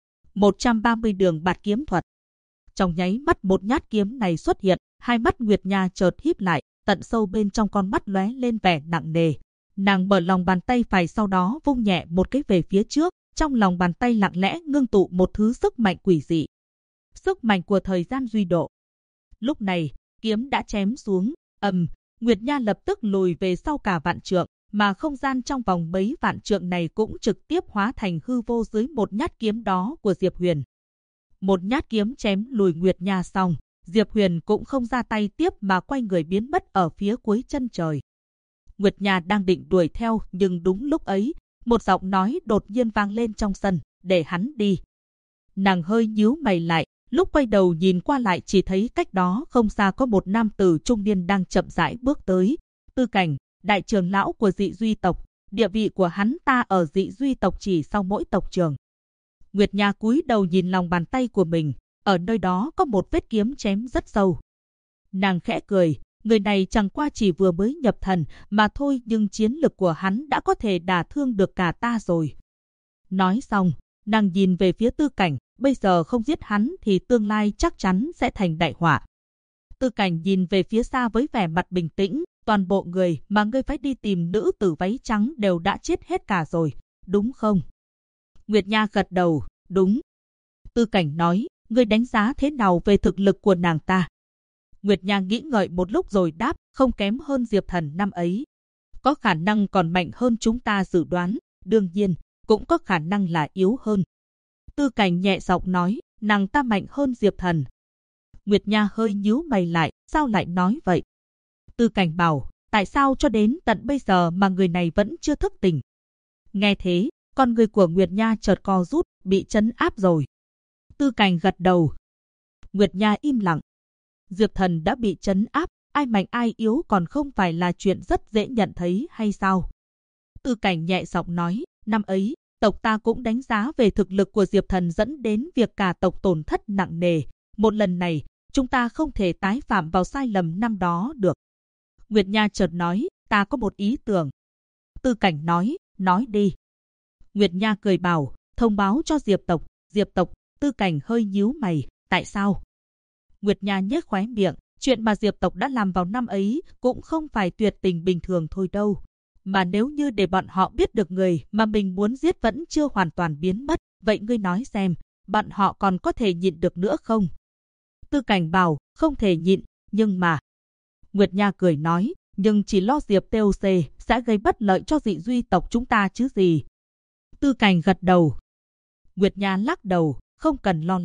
130 đường bạt kiếm thuật. Trong nháy mắt một nhát kiếm này xuất hiện, hai mắt Nguyệt Nha chợt híp lại, tận sâu bên trong con mắt lóe lên vẻ nặng nề. Nàng mở lòng bàn tay phải sau đó vung nhẹ một cái về phía trước, trong lòng bàn tay lặng lẽ ngưng tụ một thứ sức mạnh quỷ dị. Sức mạnh của thời gian duy độ. Lúc này, kiếm đã chém xuống, Nguyệt Nha lập tức lùi về sau cả vạn trượng, mà không gian trong vòng mấy vạn trượng này cũng trực tiếp hóa thành hư vô dưới một nhát kiếm đó của Diệp Huyền. Một nhát kiếm chém lùi Nguyệt Nha xong, Diệp Huyền cũng không ra tay tiếp mà quay người biến mất ở phía cuối chân trời. Nguyệt Nha đang định đuổi theo nhưng đúng lúc ấy, một giọng nói đột nhiên vang lên trong sân, để hắn đi. Nàng hơi nhíu mày lại, lúc quay đầu nhìn qua lại chỉ thấy cách đó không xa có một nam tử trung niên đang chậm rãi bước tới. Tư Cảnh, đại trưởng lão của dị duy tộc, địa vị của hắn ta ở dị duy tộc chỉ sau mỗi tộc trưởng. Nguyệt Nha cúi đầu nhìn lòng bàn tay của mình, ở nơi đó có một vết kiếm chém rất sâu. Nàng khẽ cười, người này chẳng qua chỉ vừa mới nhập thần mà thôi nhưng chiến lực của hắn đã có thể đả thương được cả ta rồi. Nói xong, nàng nhìn về phía Tư Cảnh, bây giờ không giết hắn thì tương lai chắc chắn sẽ thành đại họa. Tư Cảnh nhìn về phía xa với vẻ mặt bình tĩnh, toàn bộ người mà ngươi phải đi tìm nữ tử váy trắng đều đã chết hết cả rồi, đúng không? Nguyệt Nha gật đầu, đúng. Tư Cảnh nói, ngươi đánh giá thế nào về thực lực của nàng ta? Nguyệt Nha nghĩ ngợi một lúc rồi đáp, không kém hơn Diệp Thần năm ấy. Có khả năng còn mạnh hơn chúng ta dự đoán, đương nhiên, cũng có khả năng là yếu hơn. Tư Cảnh nhẹ giọng nói, nàng ta mạnh hơn Diệp Thần. Nguyệt Nha hơi nhíu mày lại, sao lại nói vậy? Tư Cảnh bảo, tại sao cho đến tận bây giờ mà người này vẫn chưa thức tỉnh? Nghe thế, con người của Nguyệt Nha chợt co rút, bị trấn áp rồi. Tư Cảnh gật đầu. Nguyệt Nha im lặng. Diệp Thần đã bị trấn áp, ai mạnh ai yếu còn không phải là chuyện rất dễ nhận thấy hay sao? Tư Cảnh nhẹ giọng nói, năm ấy, tộc ta cũng đánh giá về thực lực của Diệp Thần dẫn đến việc cả tộc tổn thất nặng nề. Một lần này, chúng ta không thể tái phạm vào sai lầm năm đó được. Nguyệt Nha chợt nói, ta có một ý tưởng. Tư Cảnh nói đi. Nguyệt Nha cười bảo, thông báo cho Diệp tộc, Tư Cảnh hơi nhíu mày, tại sao? Nguyệt Nha nhếch khóe miệng, chuyện mà Diệp tộc đã làm vào năm ấy cũng không phải tuyệt tình bình thường thôi đâu. Mà nếu như để bọn họ biết được người mà mình muốn giết vẫn chưa hoàn toàn biến mất, vậy ngươi nói xem, bọn họ còn có thể nhịn được nữa không? Tư Cảnh bảo, không thể nhịn, nhưng mà... Nguyệt Nha cười nói, nhưng chỉ lo Diệp TOC sẽ gây bất lợi cho dị duy tộc chúng ta chứ gì. Tư Cảnh gật đầu. Nguyệt Nha lắc đầu, không cần lo lắng,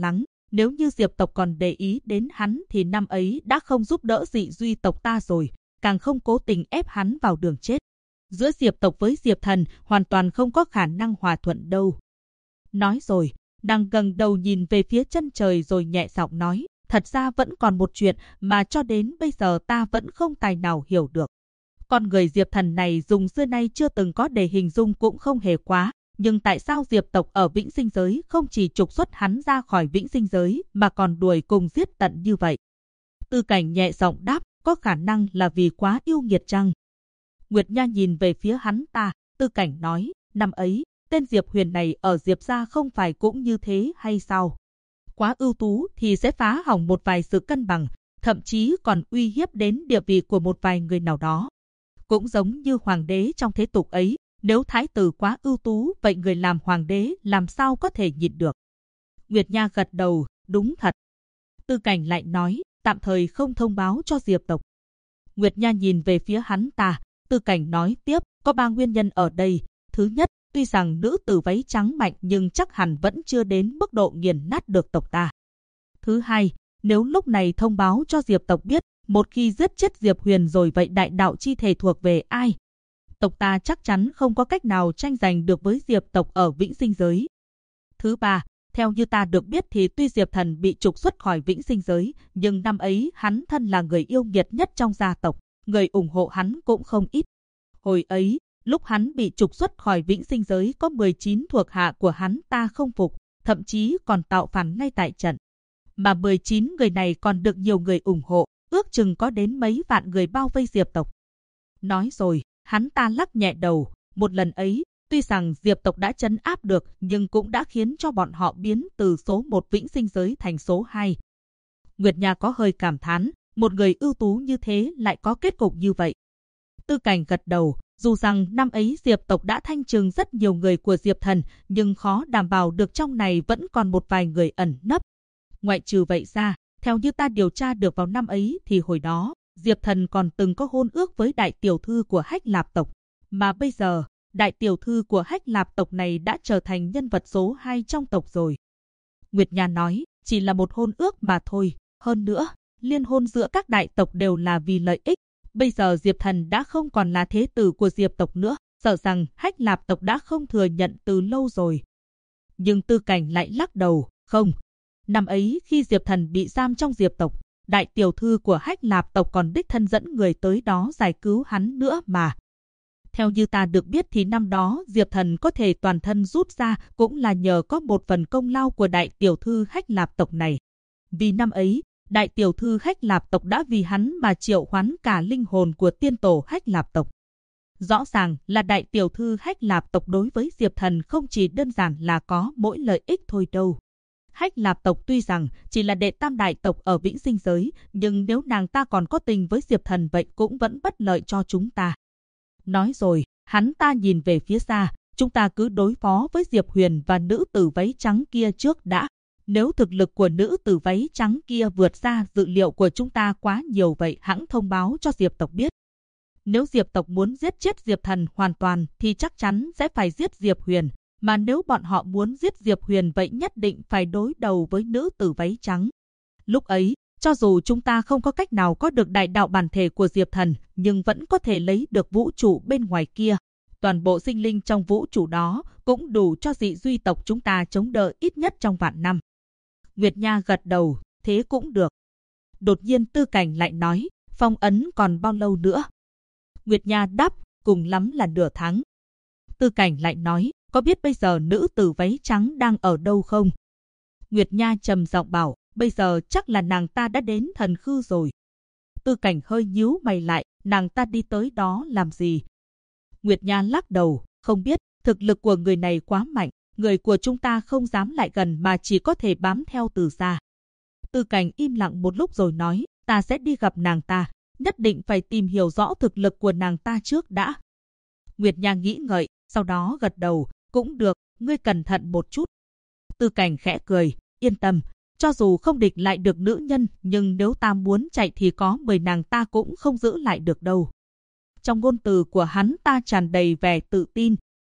Nếu như Diệp tộc còn để ý đến hắn thì năm ấy đã không giúp đỡ Dị Duy tộc ta rồi, càng không cố tình ép hắn vào đường chết. Giữa Diệp tộc với Diệp Thần hoàn toàn không có khả năng hòa thuận đâu. Nói rồi, nàng ngẩng đầu nhìn về phía chân trời rồi nhẹ giọng nói, thật ra vẫn còn một chuyện mà cho đến bây giờ ta vẫn không tài nào hiểu được. Con người Diệp Thần này dùng xưa nay chưa từng có để hình dung cũng không hề quá, nhưng tại sao Diệp tộc ở Vĩnh Sinh Giới không chỉ trục xuất hắn ra khỏi Vĩnh Sinh Giới mà còn đuổi cùng giết tận như vậy? Tư Cảnh nhẹ giọng đáp, có khả năng là vì quá yêu nghiệt chăng? Nguyệt Nha nhìn về phía hắn ta, Tư Cảnh nói, năm ấy, tên Diệp Huyền này ở Diệp gia không phải cũng như thế hay sao? Quá ưu tú thì sẽ phá hỏng một vài sự cân bằng, thậm chí còn uy hiếp đến địa vị của một vài người nào đó. Cũng giống như hoàng đế trong thế tục ấy, nếu thái tử quá ưu tú, vậy người làm hoàng đế làm sao có thể nhịn được? Nguyệt Nha gật đầu, đúng thật. Tư Cảnh lại nói, tạm thời không thông báo cho Diệp tộc. Nguyệt Nha nhìn về phía hắn ta, Tư Cảnh nói tiếp, có 3 nguyên nhân ở đây. Thứ nhất, tuy rằng nữ tử váy trắng mạnh nhưng chắc hẳn vẫn chưa đến mức độ nghiền nát được tộc ta. Thứ hai, nếu lúc này thông báo cho Diệp tộc biết, một khi giết chết Diệp Huyền rồi vậy đại đạo chi thể thuộc về ai? Tộc ta chắc chắn không có cách nào tranh giành được với Diệp tộc ở Vĩnh Sinh Giới. Thứ ba, theo như ta được biết thì tuy Diệp Thần bị trục xuất khỏi Vĩnh Sinh Giới, nhưng năm ấy hắn thân là người yêu nghiệt nhất trong gia tộc, người ủng hộ hắn cũng không ít. Hồi ấy, lúc hắn bị trục xuất khỏi Vĩnh Sinh Giới có 19 thuộc hạ của hắn ta không phục, thậm chí còn tạo phản ngay tại trận. Mà 19 người này còn được nhiều người ủng hộ, ước chừng có đến mấy vạn người bao vây Diệp tộc. Nói rồi, hắn ta lắc nhẹ đầu, một lần ấy, tuy rằng Diệp tộc đã trấn áp được nhưng cũng đã khiến cho bọn họ biến từ số 1 Vĩnh Sinh Giới thành số 2. Nguyệt Nha có hơi cảm thán, một người ưu tú như thế lại có kết cục như vậy. Tư Cảnh gật đầu, dù rằng năm ấy Diệp tộc đã thanh trừng rất nhiều người của Diệp Thần, nhưng khó đảm bảo được trong này vẫn còn một vài người ẩn nấp. Ngoại trừ vậy ra, theo như ta điều tra được vào năm ấy thì hồi đó, Diệp Thần còn từng có hôn ước với đại tiểu thư của Hách Lạp tộc. Mà bây giờ, đại tiểu thư của Hách Lạp tộc này đã trở thành nhân vật số 2 trong tộc rồi. Nguyệt Nha nói, chỉ là một hôn ước mà thôi. Hơn nữa, liên hôn giữa các đại tộc đều là vì lợi ích. Bây giờ Diệp Thần đã không còn là thế tử của Diệp tộc nữa, sợ rằng Hách Lạp tộc đã không thừa nhận từ lâu rồi. Nhưng Tư Cảnh lại lắc đầu, không. Năm ấy khi Diệp Thần bị giam trong Diệp tộc, đại tiểu thư của Hách Lạp tộc còn đích thân dẫn người tới đó giải cứu hắn nữa mà. Theo như ta được biết thì năm đó Diệp Thần có thể toàn thân rút ra cũng là nhờ có một phần công lao của đại tiểu thư Hách Lạp tộc này. Vì năm ấy, đại tiểu thư Hách Lạp tộc đã vì hắn mà triệu hoán cả linh hồn của tiên tổ Hách Lạp tộc. Rõ ràng là đại tiểu thư Hách Lạp tộc đối với Diệp Thần không chỉ đơn giản là có mỗi lợi ích thôi đâu. Hách Lạp tộc tuy rằng chỉ là đệ tam đại tộc ở Vĩnh Sinh Giới, nhưng nếu nàng ta còn có tình với Diệp Thần vậy cũng vẫn bất lợi cho chúng ta. Nói rồi, hắn ta nhìn về phía xa, chúng ta cứ đối phó với Diệp Huyền và nữ tử váy trắng kia trước đã. Nếu thực lực của nữ tử váy trắng kia vượt ra dự liệu của chúng ta quá nhiều vậy hãng thông báo cho Diệp tộc biết. Nếu Diệp tộc muốn giết chết Diệp Thần hoàn toàn thì chắc chắn sẽ phải giết Diệp Huyền. Mà nếu bọn họ muốn giết Diệp Huyền vậy nhất định phải đối đầu với nữ tử váy trắng. Lúc ấy, cho dù chúng ta không có cách nào có được đại đạo bản thể của Diệp Thần, nhưng vẫn có thể lấy được vũ trụ bên ngoài kia. Toàn bộ sinh linh trong vũ trụ đó cũng đủ cho Dị Duy tộc chúng ta chống đỡ ít nhất trong vạn năm. Nguyệt Nha gật đầu, thế cũng được. Đột nhiên Tư Cảnh lại nói, phong ấn còn bao lâu nữa? Nguyệt Nha đáp, cùng lắm là nửa tháng. Tư Cảnh lại nói, có biết bây giờ nữ tử váy trắng đang ở đâu không? Nguyệt Nha trầm giọng bảo, bây giờ chắc là nàng ta đã đến Thần Khư rồi. Tư Cảnh hơi nhíu mày lại, nàng ta đi tới đó làm gì? Nguyệt Nha lắc đầu, không biết, thực lực của người này quá mạnh, người của chúng ta không dám lại gần mà chỉ có thể bám theo từ xa. Tư Cảnh im lặng một lúc rồi nói, ta sẽ đi gặp nàng ta, nhất định phải tìm hiểu rõ thực lực của nàng ta trước đã. Nguyệt Nha nghĩ ngợi, sau đó gật đầu, cũng được, ngươi cẩn thận một chút. Tư Cảnh khẽ cười, yên tâm, cho dù không địch lại được nữ nhân, nhưng nếu ta muốn chạy thì có 10 nàng ta cũng không giữ lại được đâu. Trong ngôn từ của hắn ta tràn đầy vẻ tự tin.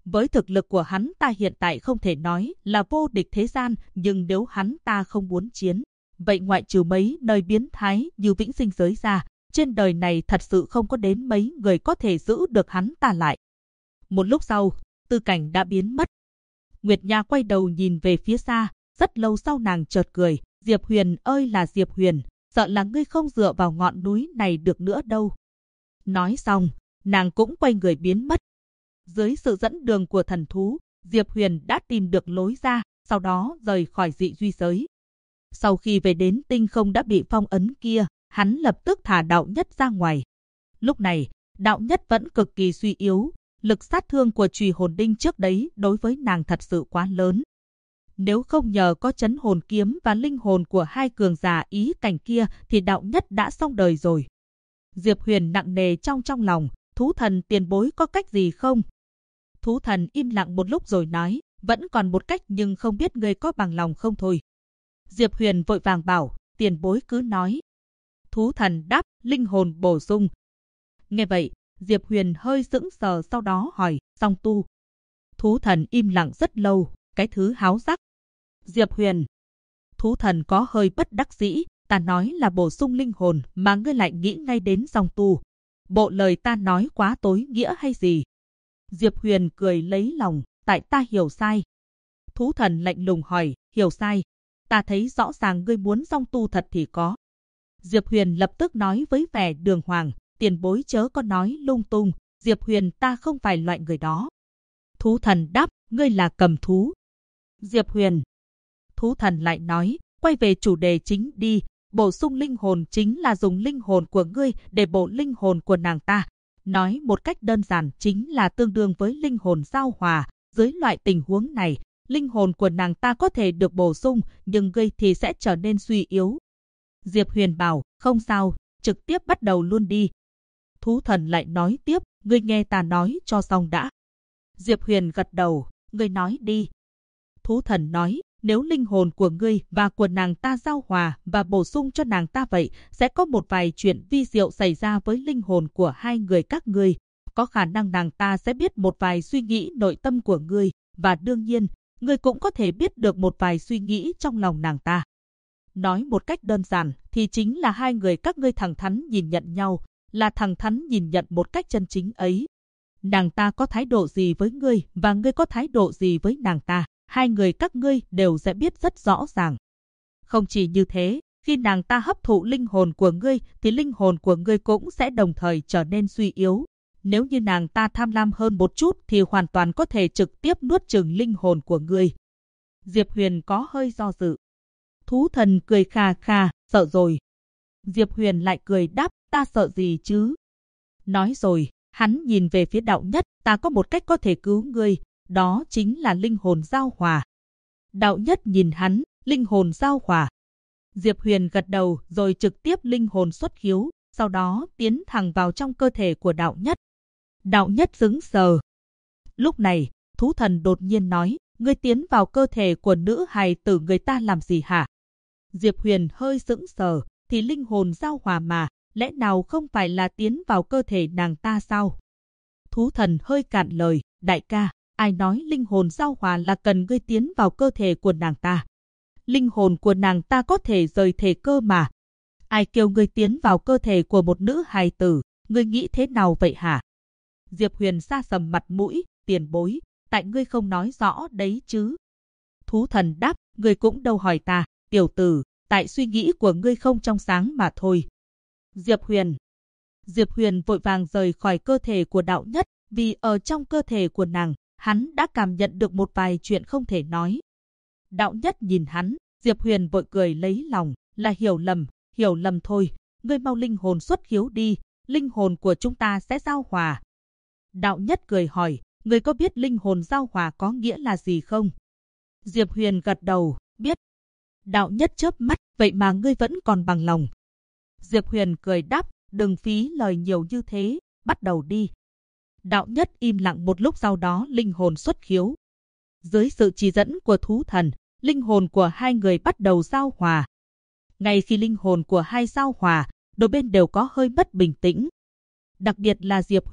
Với thực lực của hắn ta hiện tại không thể nói là vô địch thế gian, nhưng nếu hắn ta không muốn chiến, vậy ngoại trừ mấy nơi biến thái như vĩnh sinh giới ra, trên đời này thật sự không có đến mấy người có thể giữ được hắn ta lại. Một lúc sau, Tư Cảnh đã biến mất. Nguyệt Nha quay đầu nhìn về phía xa, rất lâu sau nàng chợt cười, Diệp Huyền ơi là Diệp Huyền, sợ là ngươi không dựa vào ngọn núi này được nữa đâu. Nói xong, nàng cũng quay người biến mất. Dưới sự dẫn đường của thần thú, Diệp Huyền đã tìm được lối ra, sau đó rời khỏi dị duy giới. Sau khi về đến tinh không đã bị phong ấn kia, hắn lập tức thả đạo nhất ra ngoài. Lúc này, đạo nhất vẫn cực kỳ suy yếu, lực sát thương của chùy hồn đinh trước đấy đối với nàng thật sự quá lớn. Nếu không nhờ có chấn hồn kiếm và linh hồn của hai cường giả ý cảnh kia thì đạo nhất đã xong đời rồi. Diệp Huyền nặng nề trong lòng, thú thần tiền bối có cách gì không? Thú thần im lặng một lúc rồi nói, vẫn còn một cách nhưng không biết ngươi có bằng lòng không thôi. Diệp Huyền vội vàng bảo, tiền bối cứ nói. Thú thần đáp, linh hồn bổ sung. Nghe vậy, Diệp Huyền hơi sững sờ sau đó hỏi, song tu. Thú thần im lặng rất lâu, cái thứ háo sắc. Diệp Huyền. Thú thần có hơi bất đắc dĩ, ta nói là bổ sung linh hồn mà ngươi lại nghĩ ngay đến song tu. Bộ lời ta nói quá tối nghĩa hay gì? Diệp Huyền cười lấy lòng, tại ta hiểu sai. Thú thần lạnh lùng hỏi, hiểu sai? Ta thấy rõ ràng ngươi muốn song tu thật thì có. Diệp Huyền lập tức nói với vẻ đường hoàng, tiền bối chớ có nói lung tung, Diệp Huyền ta không phải loại người đó. Thú thần đáp, ngươi là cầm thú. Diệp Huyền. Thú thần lại nói, quay về chủ đề chính đi, bổ sung linh hồn chính là dùng linh hồn của ngươi để bổ linh hồn của nàng ta. Nói một cách đơn giản chính là tương đương với linh hồn giao hòa. Dưới loại tình huống này, linh hồn của nàng ta có thể được bổ sung, nhưng ngươi thì sẽ trở nên suy yếu. Diệp Huyền bảo, không sao, trực tiếp bắt đầu luôn đi. Thú thần lại nói tiếp, ngươi nghe ta nói cho xong đã. Diệp Huyền gật đầu, ngươi nói đi. Thú thần nói, nếu linh hồn của ngươi và của nàng ta giao hòa và bổ sung cho nàng ta vậy, sẽ có một vài chuyện vi diệu xảy ra với linh hồn của hai người các ngươi. Có khả năng nàng ta sẽ biết một vài suy nghĩ nội tâm của ngươi, và đương nhiên, ngươi cũng có thể biết được một vài suy nghĩ trong lòng nàng ta. Nói một cách đơn giản thì chính là hai người các ngươi thẳng thắn nhìn nhận nhau, là thẳng thắn nhìn nhận một cách chân chính ấy. Nàng ta có thái độ gì với ngươi và ngươi có thái độ gì với nàng ta, hai người các ngươi đều sẽ biết rất rõ ràng. Không chỉ như thế, khi nàng ta hấp thụ linh hồn của ngươi thì linh hồn của ngươi cũng sẽ đồng thời trở nên suy yếu. Nếu như nàng ta tham lam hơn một chút thì hoàn toàn có thể trực tiếp nuốt chửng linh hồn của ngươi. Diệp Huyền có hơi do dự. Thú thần cười khà khà, sợ rồi. Diệp Huyền lại cười đáp, ta sợ gì chứ? Nói rồi, hắn nhìn về phía đạo nhất, ta có một cách có thể cứu ngươi, đó chính là linh hồn giao hòa. Đạo nhất nhìn hắn, linh hồn giao hòa. Diệp Huyền gật đầu rồi trực tiếp linh hồn xuất khiếu, sau đó tiến thẳng vào trong cơ thể của đạo nhất. Đạo nhất sững sờ. Lúc này, thú thần đột nhiên nói, ngươi tiến vào cơ thể của nữ hài tử người ta làm gì hả? Diệp Huyền hơi sững sờ, thì linh hồn giao hòa mà, lẽ nào không phải là tiến vào cơ thể nàng ta sao? Thú thần hơi cạn lời, đại ca, ai nói linh hồn giao hòa là cần ngươi tiến vào cơ thể của nàng ta? Linh hồn của nàng ta có thể rời thể cơ mà. Ai kêu ngươi tiến vào cơ thể của một nữ hài tử, ngươi nghĩ thế nào vậy hả? Diệp Huyền sa sầm mặt mũi, tiền bối, tại ngươi không nói rõ đấy chứ. Thú thần đáp, ngươi cũng đâu hỏi ta, tiểu tử, tại suy nghĩ của ngươi không trong sáng mà thôi. Diệp Huyền vội vàng rời khỏi cơ thể của đạo nhất, vì ở trong cơ thể của nàng, hắn đã cảm nhận được một vài chuyện không thể nói. Đạo nhất nhìn hắn, Diệp Huyền vội cười lấy lòng, là hiểu lầm thôi, ngươi mau linh hồn xuất khiếu đi, linh hồn của chúng ta sẽ giao hòa. Đạo nhất cười hỏi, ngươi có biết linh hồn giao hòa có nghĩa là gì không? Diệp Huyền gật đầu, biết. Đạo nhất chớp mắt, vậy mà ngươi vẫn còn bằng lòng. Diệp Huyền cười đáp, đừng phí lời nhiều như thế, bắt đầu đi. Đạo nhất im lặng một lúc sau đó linh hồn xuất khiếu. Dưới sự chỉ dẫn của thú thần, linh hồn của hai người bắt đầu giao hòa. Ngay khi linh hồn của hai giao hòa, đôi bên đều có hơi mất bình tĩnh. Đặc biệt là Diệp Huyền,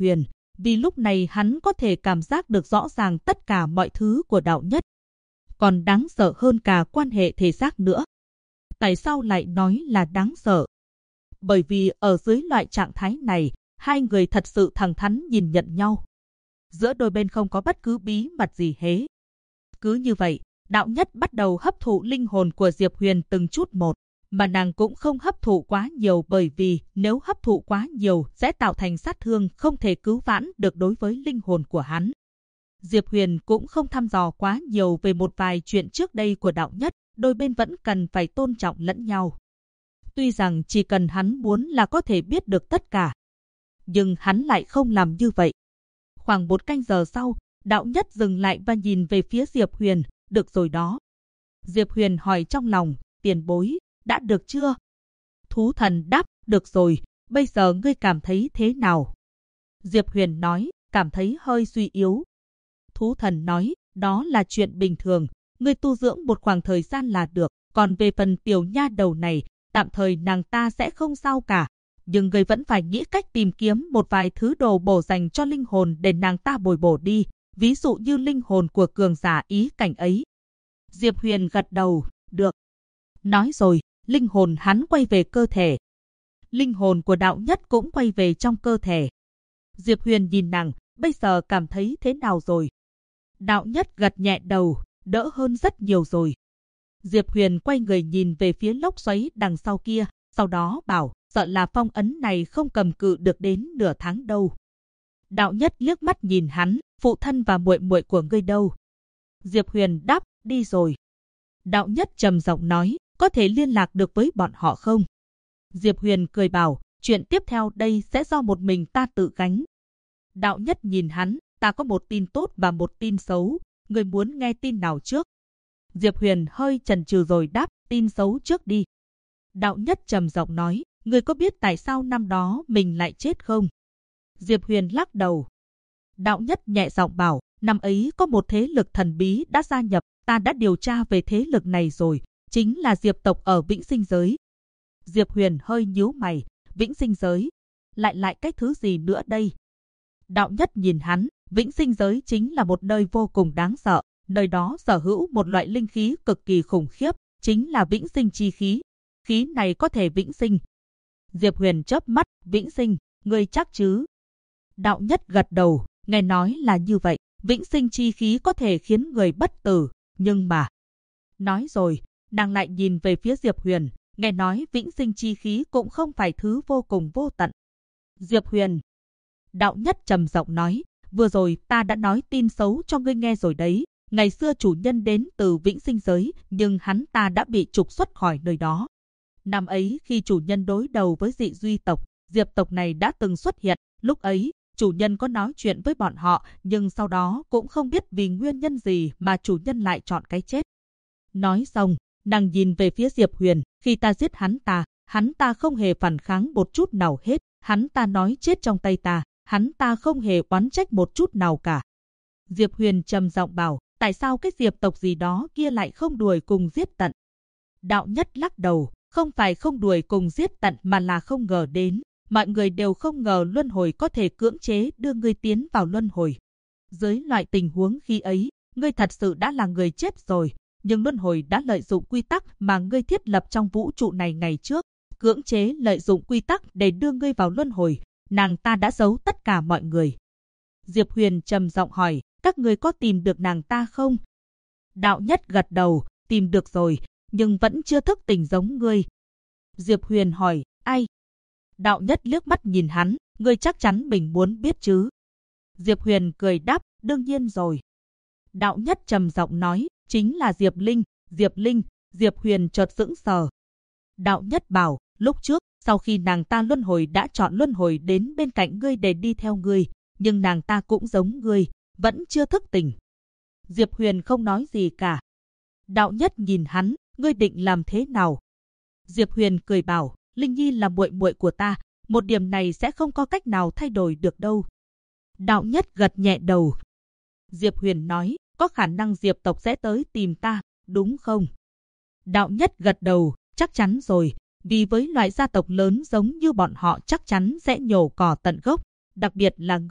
vì lúc này hắn có thể cảm giác được rõ ràng tất cả mọi thứ của Đạo Nhất. Còn đáng sợ hơn cả quan hệ thể xác nữa. Tại sao lại nói là đáng sợ? Bởi vì ở dưới loại trạng thái này, hai người thật sự thẳng thắn nhìn nhận nhau. Giữa đôi bên không có bất cứ bí mật gì hết. Cứ như vậy, Đạo Nhất bắt đầu hấp thụ linh hồn của Diệp Huyền từng chút một, mà nàng cũng không hấp thụ quá nhiều bởi vì nếu hấp thụ quá nhiều sẽ tạo thành sát thương không thể cứu vãn được đối với linh hồn của hắn. Diệp Huyền cũng không thăm dò quá nhiều về một vài chuyện trước đây của Đạo Nhất, đôi bên vẫn cần phải tôn trọng lẫn nhau. Tuy rằng chỉ cần hắn muốn là có thể biết được tất cả, nhưng hắn lại không làm như vậy. Khoảng 1 canh giờ sau, Đạo Nhất dừng lại và nhìn về phía Diệp Huyền, được rồi đó. Diệp Huyền hỏi trong lòng, tiền bối, đã được chưa? Thú thần đáp, được rồi, bây giờ ngươi cảm thấy thế nào? Diệp Huyền nói, cảm thấy hơi suy yếu. Thú thần nói, đó là chuyện bình thường, ngươi tu dưỡng một khoảng thời gian là được, còn về phần tiểu nha đầu này, tạm thời nàng ta sẽ không sao cả. Nhưng ngươi vẫn phải nghĩ cách tìm kiếm một vài thứ đồ bổ dành cho linh hồn để nàng ta bồi bổ đi, ví dụ như linh hồn của cường giả ý cảnh ấy. Diệp Huyền gật đầu, được. Nói rồi, linh hồn hắn quay về cơ thể. Linh hồn của Đạo Nhất cũng quay về trong cơ thể. Diệp Huyền nhìn nàng, bây giờ cảm thấy thế nào rồi? Đạo Nhất gật nhẹ đầu, đỡ hơn rất nhiều rồi. Diệp Huyền quay người nhìn về phía lốc xoáy đằng sau kia, sau đó bảo, sợ là phong ấn này không cầm cự được đến nửa tháng đâu. Đạo Nhất liếc mắt nhìn hắn, phụ thân và muội muội của ngươi đâu? Diệp Huyền đáp, đi rồi. Đạo Nhất trầm giọng nói, có thể liên lạc được với bọn họ không? Diệp Huyền cười bảo, chuyện tiếp theo đây sẽ do một mình ta tự gánh. Đạo Nhất nhìn hắn, ta có một tin tốt và một tin xấu, ngươi muốn nghe tin nào trước? Diệp Huyền hơi chần chừ rồi đáp, tin xấu trước đi. Đạo Nhất trầm giọng nói, ngươi có biết tại sao năm đó mình lại chết không? Diệp Huyền lắc đầu. Đạo Nhất nhẹ giọng bảo, năm ấy có một thế lực thần bí đã gia nhập, ta đã điều tra về thế lực này rồi, chính là Diệp tộc ở Vĩnh Sinh Giới. Diệp Huyền hơi nhíu mày, Vĩnh Sinh Giới, lại cái thứ gì nữa đây? Đạo Nhất nhìn hắn, Vĩnh Sinh Giới chính là một nơi vô cùng đáng sợ, nơi đó sở hữu một loại linh khí cực kỳ khủng khiếp, chính là Vĩnh Sinh chi khí. Khí này có thể vĩnh sinh. Diệp Huyền chớp mắt, vĩnh sinh, ngươi chắc chứ? Đạo Nhất gật đầu, nghe nói là như vậy, vĩnh sinh chi khí có thể khiến người bất tử, nhưng mà... Nói rồi, nàng lại nhìn về phía Diệp Huyền, nghe nói vĩnh sinh chi khí cũng không phải thứ vô cùng vô tận. Diệp Huyền. Đạo Nhất trầm giọng nói, vừa rồi ta đã nói tin xấu cho ngươi nghe rồi đấy, ngày xưa chủ nhân đến từ Vĩnh Sinh Giới, nhưng hắn ta đã bị trục xuất khỏi nơi đó. Năm ấy khi chủ nhân đối đầu với Dị Duy tộc, Diệp tộc này đã từng xuất hiện, lúc ấy, chủ nhân có nói chuyện với bọn họ, nhưng sau đó cũng không biết vì nguyên nhân gì mà chủ nhân lại chọn cái chết. Nói xong, nàng nhìn về phía Diệp Huyền, khi ta giết hắn ta không hề phản kháng một chút nào hết, hắn ta nói chết trong tay ta, hắn ta không hề oán trách một chút nào cả. Diệp Huyền trầm giọng bảo, tại sao cái Diệp tộc gì đó kia lại không đuổi cùng giết tận? Đạo Nhất lắc đầu, không phải không đuổi cùng giết tận mà là không ngờ đến. Mọi người đều không ngờ luân hồi có thể cưỡng chế đưa ngươi tiến vào luân hồi. Dưới loại tình huống khi ấy, ngươi thật sự đã là người chết rồi, nhưng luân hồi đã lợi dụng quy tắc mà ngươi thiết lập trong vũ trụ này ngày trước, cưỡng chế lợi dụng quy tắc để đưa ngươi vào luân hồi, nàng ta đã giấu tất cả mọi người. Diệp Huyền trầm giọng hỏi, các ngươi có tìm được nàng ta không? Đạo Nhất gật đầu, tìm được rồi, nhưng vẫn chưa thức tỉnh giống ngươi. Diệp Huyền hỏi, ai? Đạo Nhất liếc mắt nhìn hắn, ngươi chắc chắn mình muốn biết chứ? Diệp Huyền cười đáp, đương nhiên rồi. Đạo Nhất trầm giọng nói, chính là Diệp Linh. Diệp Linh. Diệp Huyền chợt sững sờ. Đạo Nhất bảo, lúc trước, sau khi nàng ta luân hồi đã chọn luân hồi đến bên cạnh ngươi để đi theo ngươi, nhưng nàng ta cũng giống ngươi, vẫn chưa thức tỉnh. Diệp Huyền không nói gì cả. Đạo Nhất nhìn hắn, ngươi định làm thế nào? Diệp Huyền cười bảo, Linh Nhi là muội muội của ta, một điểm này sẽ không có cách nào thay đổi được đâu. Đạo Nhất gật nhẹ đầu. Diệp Huyền nói, có khả năng Diệp tộc sẽ tới tìm ta, đúng không? Đạo Nhất gật đầu, chắc chắn rồi, vì với loại gia tộc lớn giống như bọn họ chắc chắn sẽ nhổ cỏ tận gốc, đặc biệt là ngươi,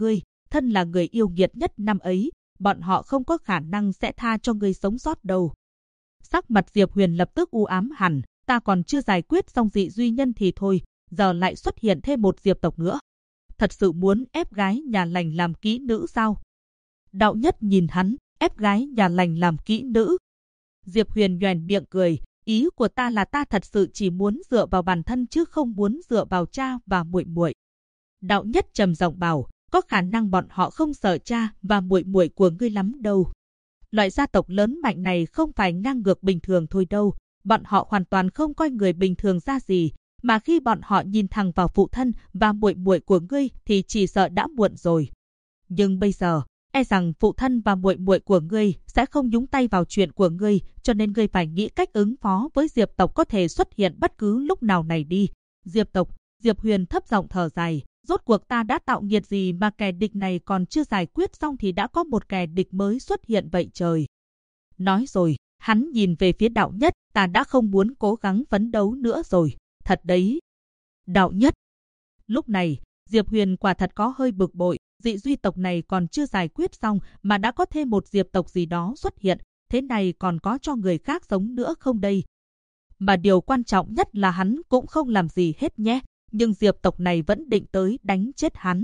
thân là người yêu nghiệt nhất năm ấy, bọn họ không có khả năng sẽ tha cho ngươi sống sót đâu. Sắc mặt Diệp Huyền lập tức u ám hẳn, ta còn chưa giải quyết xong dị duy nhân thì thôi, giờ lại xuất hiện thêm một Diệp tộc nữa. Thật sự muốn ép gái nhà lành làm kỹ nữ sao? Đạo Nhất nhìn hắn, ép gái nhà lành làm kỹ nữ. Diệp Huyền nhoẻn miệng cười, ý của ta là ta thật sự chỉ muốn dựa vào bản thân chứ không muốn dựa vào cha và muội muội. Đạo Nhất trầm giọng bảo, có khả năng bọn họ không sợ cha và muội muội của ngươi lắm đâu. Loại gia tộc lớn mạnh này không phải ngang ngược bình thường thôi đâu, bọn họ hoàn toàn không coi người bình thường ra gì, mà khi bọn họ nhìn thẳng vào phụ thân và muội muội của ngươi thì chỉ sợ đã muộn rồi. Nhưng bây giờ, e rằng phụ thân và muội muội của ngươi sẽ không nhúng tay vào chuyện của ngươi, cho nên ngươi phải nghĩ cách ứng phó với Diệp tộc có thể xuất hiện bất cứ lúc nào này đi. Diệp tộc, Diệp Huyền thấp giọng thở dài, rốt cuộc ta đã tạo nghiệt gì mà kẻ địch này còn chưa giải quyết xong thì đã có một kẻ địch mới xuất hiện vậy trời. Nói rồi, hắn nhìn về phía Đạo Nhất, ta đã không muốn cố gắng phấn đấu nữa rồi, thật đấy. Đạo Nhất. Lúc này, Diệp Huyền quả thật có hơi bực bội, dị duy tộc này còn chưa giải quyết xong mà đã có thêm một Diệp tộc gì đó xuất hiện, thế này còn có cho người khác sống nữa không đây? Mà điều quan trọng nhất là hắn cũng không làm gì hết nhé, nhưng Diệp tộc này vẫn định tới đánh chết hắn.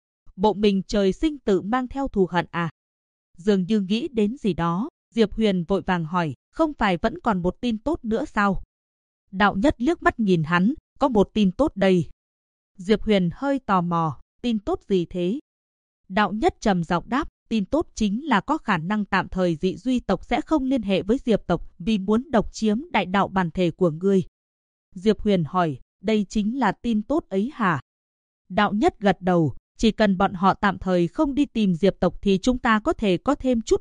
Bộ mình trời sinh tự mang theo thù hận à? Dường như nghĩ đến gì đó, Diệp Huyền vội vàng hỏi, không phải vẫn còn một tin tốt nữa sao? Đạo Nhất liếc mắt nhìn hắn, có một tin tốt đây. Diệp Huyền hơi tò mò, tin tốt gì thế? Đạo Nhất trầm giọng đáp, tin tốt chính là có khả năng tạm thời dị duy tộc sẽ không liên hệ với Diệp tộc vì muốn độc chiếm đại đạo bản thể của ngươi. Diệp Huyền hỏi, đây chính là tin tốt ấy hả? Đạo Nhất gật đầu, chỉ cần bọn họ tạm thời không đi tìm Diệp tộc thì chúng ta có thể có thêm chút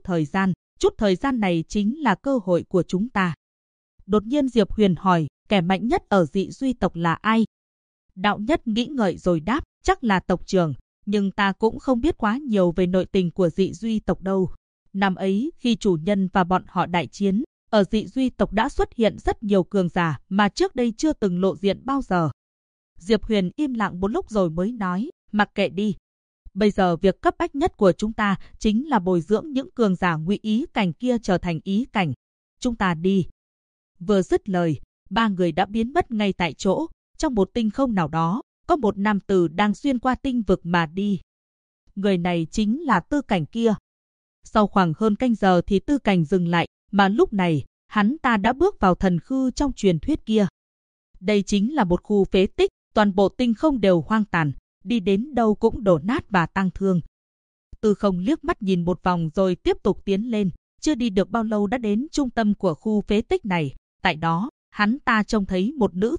thời gian này chính là cơ hội của chúng ta. Đột nhiên Diệp Huyền hỏi, kẻ mạnh nhất ở dị duy tộc là ai? Đạo Nhất nghĩ ngợi rồi đáp, chắc là tộc trưởng, nhưng ta cũng không biết quá nhiều về nội tình của dị duy tộc đâu. Năm ấy, khi chủ nhân và bọn họ đại chiến, ở dị duy tộc đã xuất hiện rất nhiều cường giả mà trước đây chưa từng lộ diện bao giờ. Diệp Huyền im lặng một lúc rồi mới nói, mặc kệ đi. Bây giờ việc cấp bách nhất của chúng ta chính là bồi dưỡng những cường giả ngụy ý cảnh kia trở thành ý cảnh. Chúng ta đi. Vừa dứt lời, ba người đã biến mất ngay tại chỗ. Trong một tinh không nào đó, có một nam tử đang xuyên qua tinh vực mà đi. Người này chính là Tư Cảnh kia. Sau khoảng hơn canh giờ thì Tư Cảnh dừng lại, mà lúc này, hắn ta đã bước vào thần khư trong truyền thuyết kia. Đây chính là một khu phế tích, toàn bộ tinh không đều hoang tàn, đi đến đâu cũng đổ nát và tang thương. Tư Không liếc mắt nhìn một vòng rồi tiếp tục tiến lên, chưa đi được bao lâu đã đến trung tâm của khu phế tích này. Tại đó, hắn ta trông thấy một nữ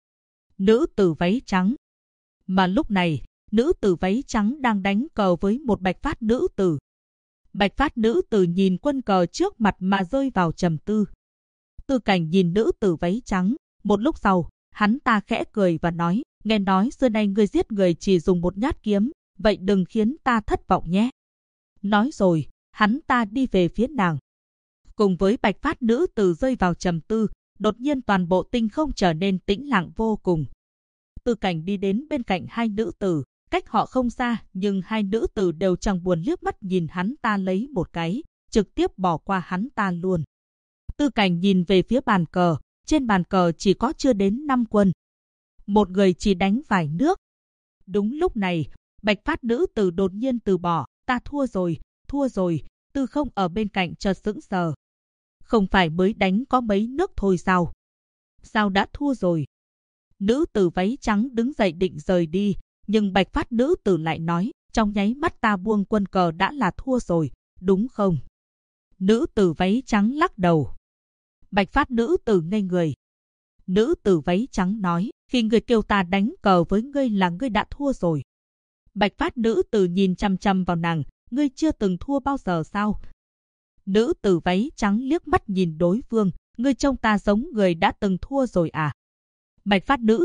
tử váy trắng. Mà lúc này, nữ tử váy trắng đang đánh cờ với một bạch phát nữ tử. Bạch phát nữ tử nhìn quân cờ trước mặt mà rơi vào trầm tư. Tư Cảnh nhìn nữ tử váy trắng, một lúc sau, hắn ta khẽ cười và nói, nghe nói xưa nay ngươi giết người chỉ dùng một nhát kiếm, vậy đừng khiến ta thất vọng nhé. Nói rồi, hắn ta đi về phía nàng. Cùng với bạch phát nữ tử rơi vào trầm tư, đột nhiên toàn bộ tinh không trở nên tĩnh lặng vô cùng. Tư Cảnh đi đến bên cạnh hai nữ tử, cách họ không xa, nhưng hai nữ tử đều chẳng buồn liếc mắt nhìn hắn ta lấy một cái, trực tiếp bỏ qua hắn ta luôn. Tư Cảnh nhìn về phía bàn cờ, trên bàn cờ chỉ có chưa đến 5 quân. Một người chỉ đánh vài nước. Đúng lúc này, bạch phát nữ tử đột nhiên từ bỏ, ta thua rồi, Tư Không ở bên cạnh chợt sững sờ. Không phải mới đánh có mấy nước thôi sao? Sao đã thua rồi? Nữ tử váy trắng đứng dậy định rời đi, nhưng bạch phát nữ tử lại nói, trong nháy mắt ta buông quân cờ đã là thua rồi, đúng không? Nữ tử váy trắng lắc đầu. Bạch phát nữ tử ngây người. Nữ tử váy trắng nói, khi ngươi kêu ta đánh cờ với ngươi là ngươi đã thua rồi. Bạch phát nữ tử nhìn chăm chăm vào nàng, ngươi chưa từng thua bao giờ sao? Nữ tử váy trắng liếc mắt nhìn đối phương, ngươi trông ta giống người đã từng thua rồi à? Bạch phát nữ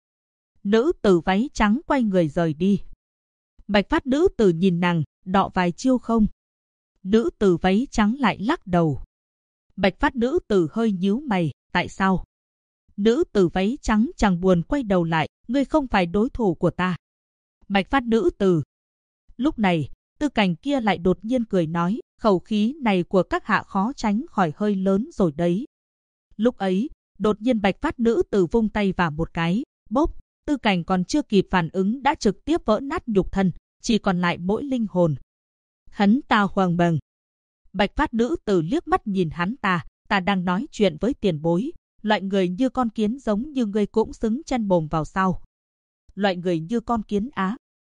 tử váy trắng quay người rời đi. Bạch phát nữ tử nhìn nàng, đọ vài chiêu không? Nữ tử váy trắng lại lắc đầu. Bạch phát nữ tử hơi nhíu mày, tại sao? Nữ tử váy trắng chẳng buồn quay đầu lại, ngươi không phải đối thủ của ta. Bạch phát nữ tử. Lúc này, Tư Cảnh kia lại đột nhiên cười nói, khẩu khí này của các hạ khó tránh khỏi hơi lớn rồi đấy. Lúc ấy, đột nhiên Bạch Phát nữ tử vung tay vào một cái, bốp, Tư Cảnh còn chưa kịp phản ứng đã trực tiếp vỡ nát nhục thân, chỉ còn lại mỗi linh hồn. Hắn ta hoang mang. Bạch Phát nữ tử liếc mắt nhìn hắn ta đang nói chuyện với tiền bối, loại người như con kiến giống như ngươi cũng xứng chân mồm vào sau. Loại người như con kiến á.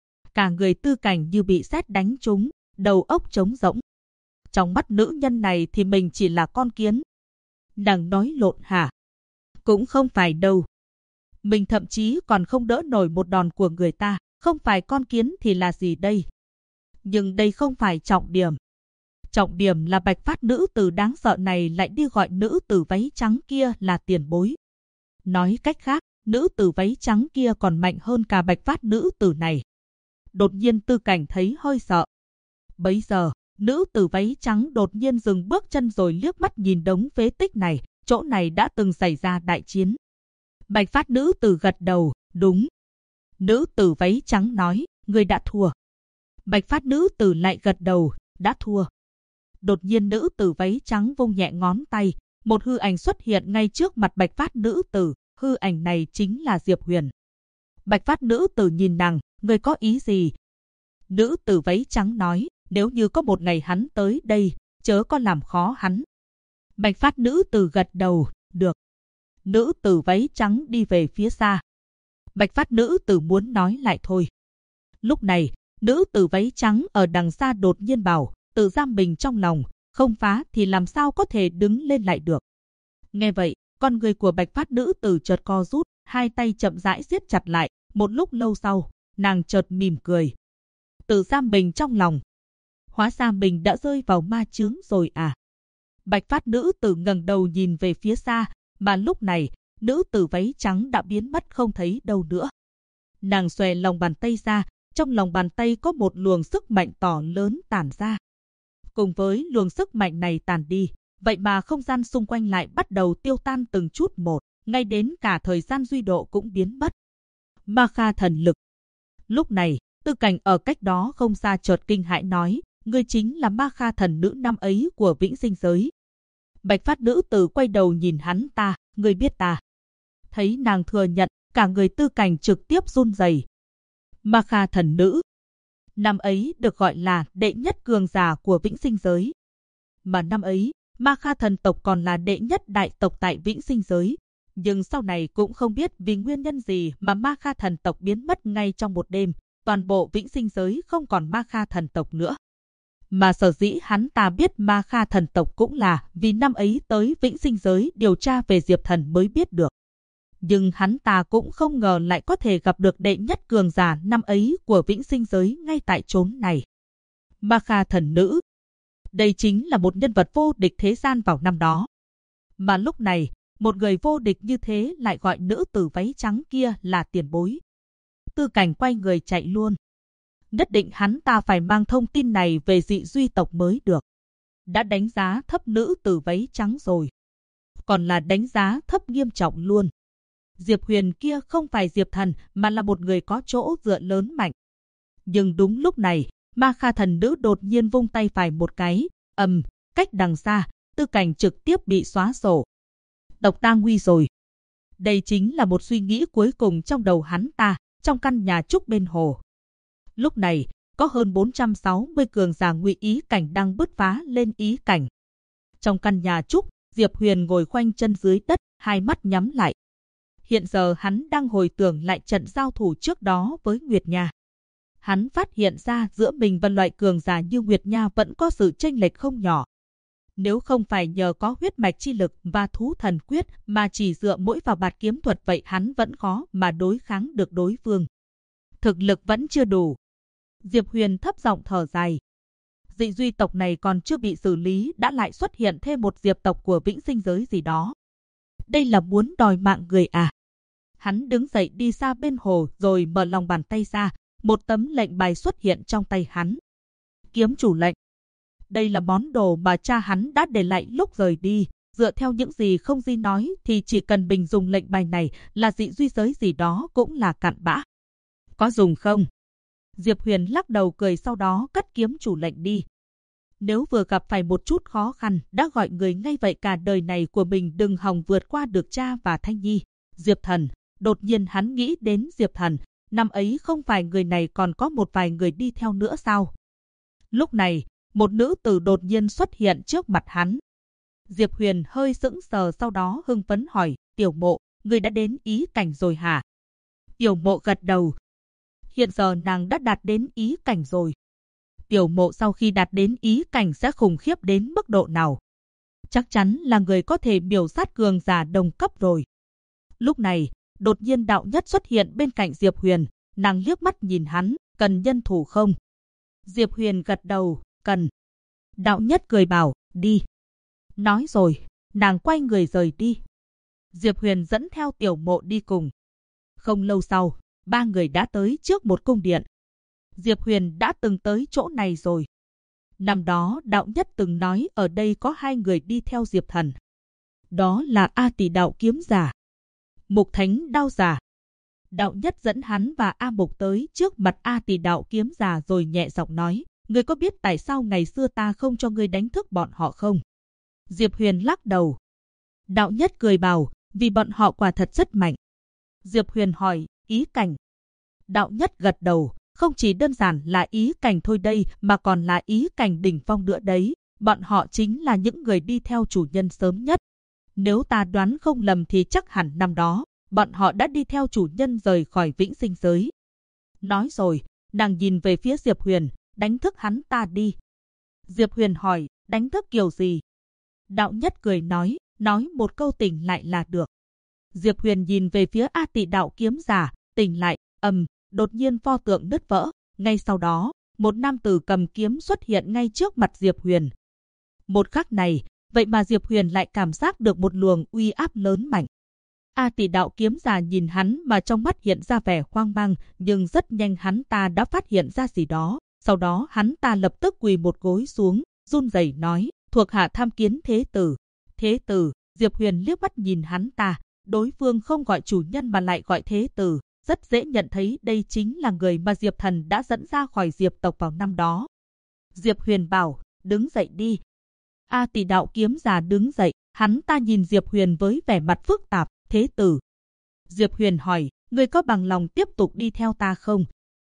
Cả người Tư Cảnh như bị sét đánh trúng, đầu óc trống rỗng. Trong mắt nữ nhân này thì mình chỉ là con kiến. Nàng nói lộn hả? Cũng không phải đâu. Mình thậm chí còn không đỡ nổi một đòn của người ta, không phải con kiến thì là gì đây? Nhưng đây không phải trọng điểm. Trọng điểm là Bạch Phát nữ tử đáng sợ này lại đi gọi nữ tử váy trắng kia là tiền bối. Nói cách khác, nữ tử váy trắng kia còn mạnh hơn cả Bạch Phát nữ tử này. Đột nhiên Tư Cảnh thấy hơi sợ. Bấy giờ, nữ tử váy trắng đột nhiên dừng bước chân rồi liếc mắt nhìn đống phế tích này, chỗ này đã từng xảy ra đại chiến. Bạch Phát nữ tử gật đầu, đúng. Nữ tử váy trắng nói, ngươi đã thua. Bạch Phát nữ tử lại gật đầu, đã thua. Đột nhiên nữ tử váy trắng vung nhẹ ngón tay, một hư ảnh xuất hiện ngay trước mặt Bạch Phát nữ tử, hư ảnh này chính là Diệp Huyền. Bạch Phát nữ tử nhìn nàng, ngươi có ý gì? Nữ tử váy trắng nói, nếu như có một ngày hắn tới đây, chớ có làm khó hắn. Bạch Phát nữ tử gật đầu, được. Nữ tử váy trắng đi về phía xa. Bạch Phát nữ tử muốn nói lại thôi. Lúc này, nữ tử váy trắng ở đằng xa đột nhiên bảo, tự giam mình trong lòng, không phá thì làm sao có thể đứng lên lại được. Nghe vậy, con người của Bạch Phát nữ tử chợt co rút, hai tay chậm rãi siết chặt lại, một lúc lâu sau, nàng chợt mỉm cười. Tự giam mình trong lòng. Hóa ra mình đã rơi vào ma chướng rồi à? Bạch Phát nữ tử ngẩng đầu nhìn về phía xa, mà lúc này, nữ tử váy trắng đã biến mất không thấy đâu nữa. Nàng xòe lòng bàn tay ra, trong lòng bàn tay có một luồng sức mạnh to lớn tản ra. Cùng với luồng sức mạnh này tàn đi, vậy mà không gian xung quanh lại bắt đầu tiêu tan từng chút một, ngay đến cả thời gian duy độ cũng biến mất. Ma Kha thần lực. Lúc này, Tư Cảnh ở cách đó không xa chợt kinh hãi nói, ngươi chính là Ma Kha thần nữ năm ấy của Vĩnh Sinh giới. Bạch Phát nữ tử quay đầu nhìn hắn ta, ngươi biết ta. Thấy nàng thừa nhận, cả người Tư Cảnh trực tiếp run rẩy. Ma Kha thần nữ. Năm ấy được gọi là đệ nhất cường giả của Vĩnh Sinh giới. Mà năm ấy, Ma Kha thần tộc còn là đệ nhất đại tộc tại Vĩnh Sinh giới. Nhưng sau này cũng không biết vì nguyên nhân gì mà Ma Kha thần tộc biến mất ngay trong một đêm. Toàn bộ Vĩnh Sinh giới không còn Ma Kha thần tộc nữa. Mà sở dĩ hắn ta biết Ma Kha thần tộc cũng là vì năm ấy tới Vĩnh Sinh giới điều tra về Diệp Thần mới biết được. Nhưng hắn ta cũng không ngờ lại có thể gặp được đệ nhất cường giả năm ấy của Vĩnh Sinh giới ngay tại chốn này. Ma Kha thần nữ. Đây chính là một nhân vật vô địch thế gian vào năm đó. Mà lúc này, một người vô địch như thế lại gọi nữ tử váy trắng kia là tiền bối. Tư Cảnh quay người chạy luôn. Nhất định hắn ta phải mang thông tin này về Dị Duy tộc mới được. Đã đánh giá thấp nữ tử váy trắng rồi. Còn là đánh giá thấp nghiêm trọng luôn. Diệp Huyền kia không phải Diệp Thần mà là một người có chỗ dựa lớn mạnh. Nhưng đúng lúc này, Ma Kha thần nữ đột nhiên vung tay phải một cái, cách đằng xa, Tư Cảnh trực tiếp bị xóa sổ. Tộc ta nguy rồi. Đây chính là một suy nghĩ cuối cùng trong đầu hắn ta, trong căn nhà trúc bên hồ. Lúc này, có hơn 460 cường giả ngụy ý cảnh đang bứt phá lên ý cảnh. Trong căn nhà trúc, Diệp Huyền ngồi khoanh chân dưới đất, hai mắt nhắm lại. Hiện giờ hắn đang hồi tưởng lại trận giao thủ trước đó với Nguyệt Nha. Hắn phát hiện ra giữa mình và loại cường giả như Nguyệt Nha vẫn có sự chênh lệch không nhỏ. Nếu không phải nhờ có huyết mạch chi lực và thú thần quyết mà chỉ dựa mỗi vào bạt kiếm thuật vậy hắn vẫn khó mà đối kháng được đối phương. Thực lực vẫn chưa đủ. Diệp Huyền thấp giọng thở dài. Dị Duy tộc này còn chưa bị xử lý đã lại xuất hiện thêm một Diệp tộc của Vĩnh Sinh giới gì đó. Đây là muốn đòi mạng người à? Hắn đứng dậy đi xa bên hồ rồi mở lòng bàn tay ra, một tấm lệnh bài xuất hiện trong tay hắn. Kiếm chủ lệnh. Đây là món đồ mà cha hắn đã để lại lúc rời đi. Dựa theo những gì Không Di nói thì chỉ cần mình dùng lệnh bài này là Dị Duy giới gì đó cũng là cặn bã. Có dùng không? Diệp Huyền lắc đầu cười, sau đó cất kiếm chủ lệnh đi. Nếu vừa gặp phải một chút khó khăn, đã gọi người ngay vậy, cả đời này của mình đừng hòng vượt qua được cha và Thanh Nhi. Diệp Thần, đột nhiên hắn nghĩ đến Diệp Thần, năm ấy không phải người này còn có một vài người đi theo nữa sao? Lúc này, một nữ tử đột nhiên xuất hiện trước mặt hắn. Diệp Huyền hơi sững sờ, sau đó hưng phấn hỏi, Tiểu Mộ, người đã đến ý cảnh rồi hả? Tiểu Mộ gật đầu. Hiện giờ nàng đã đạt đến ý cảnh rồi. Tiểu Mộ sau khi đạt đến ý cảnh sẽ khủng khiếp đến mức độ nào? Chắc chắn là người có thể miểu sát cường giả đồng cấp rồi. Lúc này, đột nhiên Đạo Nhất xuất hiện bên cạnh Diệp Huyền, nàng liếc mắt nhìn hắn, cần nhân thủ không? Diệp Huyền gật đầu, cần. Đạo Nhất cười bảo, đi. Nói rồi, nàng quay người rời đi. Diệp Huyền dẫn theo Tiểu Mộ đi cùng. Không lâu sau, ba người đã tới trước một cung điện. Diệp Huyền đã từng tới chỗ này rồi. Năm đó Đạo Nhất từng nói ở đây có hai người đi theo Diệp Thần. Đó là A Tỷ Đạo Kiếm Giả, Mục Thánh Đao Giả. Đạo Nhất dẫn hắn và A Mục tới trước mặt A Tỷ Đạo Kiếm Giả rồi nhẹ giọng nói, ngươi có biết tại sao ngày xưa ta không cho ngươi đánh thức bọn họ không? Diệp Huyền lắc đầu. Đạo Nhất cười bảo, vì bọn họ quả thật rất mạnh. Diệp Huyền hỏi, ý cảnh? Đạo Nhất gật đầu, không chỉ đơn giản là ý cảnh thôi đây, mà còn là ý cảnh đỉnh phong nữa đấy. Bọn họ chính là những người đi theo chủ nhân sớm nhất. Nếu ta đoán không lầm thì chắc hẳn năm đó, bọn họ đã đi theo chủ nhân rời khỏi vĩnh sinh giới. Nói rồi, nàng nhìn về phía Diệp Huyền, đánh thức hắn ta đi. Diệp Huyền hỏi, đánh thức kiểu gì? Đạo Nhất cười nói một câu tỉnh lại là được. Diệp Huyền nhìn về phía A Tỷ Đạo Kiếm Giả, tỉnh lại, đột nhiên pho tượng nứt vỡ. Ngay sau đó, một nam tử cầm kiếm xuất hiện ngay trước mặt Diệp Huyền. Một khắc này, vậy mà Diệp Huyền lại cảm giác được một luồng uy áp lớn mạnh. A Tỷ Đạo Kiếm Giả nhìn hắn mà trong mắt hiện ra vẻ hoang mang, nhưng rất nhanh hắn ta đã phát hiện ra gì đó. Sau đó hắn ta lập tức quỳ một gối xuống, run rẩy nói, thuộc hạ tham kiến thế tử. Thế tử? Diệp Huyền liếc mắt nhìn hắn ta, đối phương không gọi chủ nhân mà lại gọi thế tử, rất dễ nhận thấy đây chính là người mà Diệp Thần đã dẫn ra khỏi Diệp tộc vào năm đó. Diệp Huyền bảo, đứng dậy đi. A Tỷ Đạo Kiếm Giả đứng dậy, hắn ta nhìn Diệp Huyền với vẻ mặt phức tạp, thế tử. Diệp Huyền hỏi, ngươi có bằng lòng tiếp tục đi theo ta không?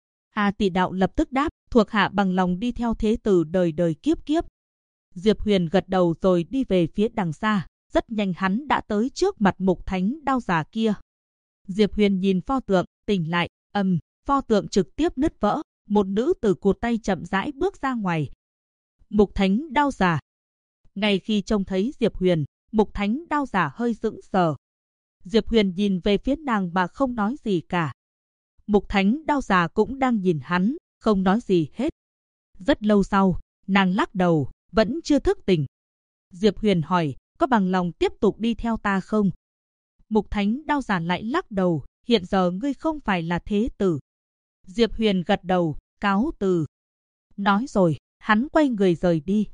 A Tỷ Đạo lập tức đáp, thuộc hạ bằng lòng đi theo thế tử đời đời kiếp kiếp. Diệp Huyền gật đầu rồi đi về phía đằng xa, rất nhanh hắn đã tới trước mặt Mục Thánh Đao Giả kia. Diệp Huyền nhìn pho tượng, tỉnh lại, pho tượng trực tiếp nứt vỡ, một nữ tử cụt tay chậm rãi bước ra ngoài. Mục Thánh Đao Giả. Ngay khi trông thấy Diệp Huyền, Mục Thánh Đao Giả hơi sững sờ. Diệp Huyền nhìn về phía nàng mà không nói gì cả. Mục Thánh Đao Giả cũng đang nhìn hắn, không nói gì hết. Rất lâu sau, nàng lắc đầu, vẫn chưa thức tỉnh. Diệp Huyền hỏi, có bằng lòng tiếp tục đi theo ta không? Mục Thánh Đao Giả lại lắc đầu, hiện giờ ngươi không phải là thế tử. Diệp Huyền gật đầu, cáo từ. Nói rồi, hắn quay người rời đi.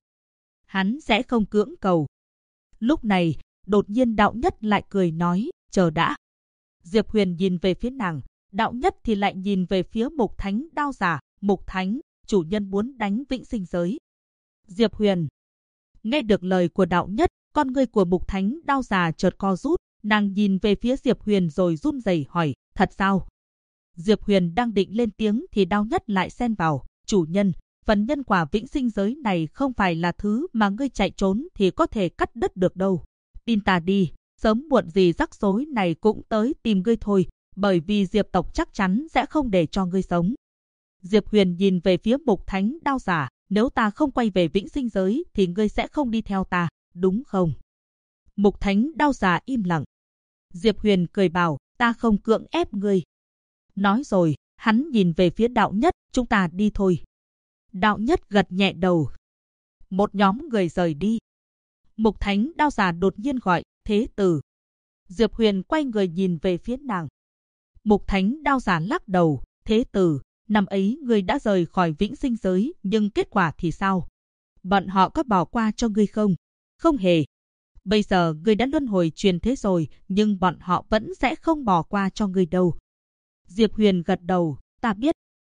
Hắn sẽ không cưỡng cầu. Lúc này, đột nhiên Đạo Nhất lại cười nói, chờ đã. Diệp Huyền nhìn về phía nàng, Đạo Nhất thì lại nhìn về phía Mục Thánh Đao Giả. Mục Thánh, chủ nhân muốn đánh vĩnh sinh giới. Diệp Huyền. Nghe được lời của Đạo Nhất, con ngươi của Mục Thánh Đao Giả chợt co rút, nàng nhìn về phía Diệp Huyền rồi run rẩy hỏi, thật sao? Diệp Huyền đang định lên tiếng thì Đạo Nhất lại xen vào, chủ nhân, phần nhân quả vĩnh sinh giới này không phải là thứ mà ngươi chạy trốn thì có thể cắt đứt được đâu. Tin ta đi, sớm muộn gì rắc rối này cũng tới tìm ngươi thôi, bởi vì Diệp tộc chắc chắn sẽ không để cho ngươi sống. Diệp Huyền nhìn về phía Mục Thánh Đao Giả, nếu ta không quay về vĩnh sinh giới thì ngươi sẽ không đi theo ta, đúng không? Mục Thánh Đao Giả im lặng. Diệp Huyền cười bảo, ta không cưỡng ép ngươi. Nói rồi, hắn nhìn về phía Đạo Nhất, chúng ta đi thôi. Đạo Nhất gật nhẹ đầu. Một nhóm người rời đi. Mục Thánh Đao Giả đột nhiên gọi, thế tử. Diệp Huyền quay người nhìn về phía nàng. Mục Thánh Đao Giả lắc đầu, thế tử, năm ấy ngươi đã rời khỏi vĩnh sinh giới, nhưng kết quả thì sao? Bọn họ có bỏ qua cho ngươi không? Không hề. Bây giờ ngươi đã luân hồi truyền thế rồi, nhưng bọn họ vẫn sẽ không bỏ qua cho ngươi đâu. Diệp Huyền gật đầu, ta biết.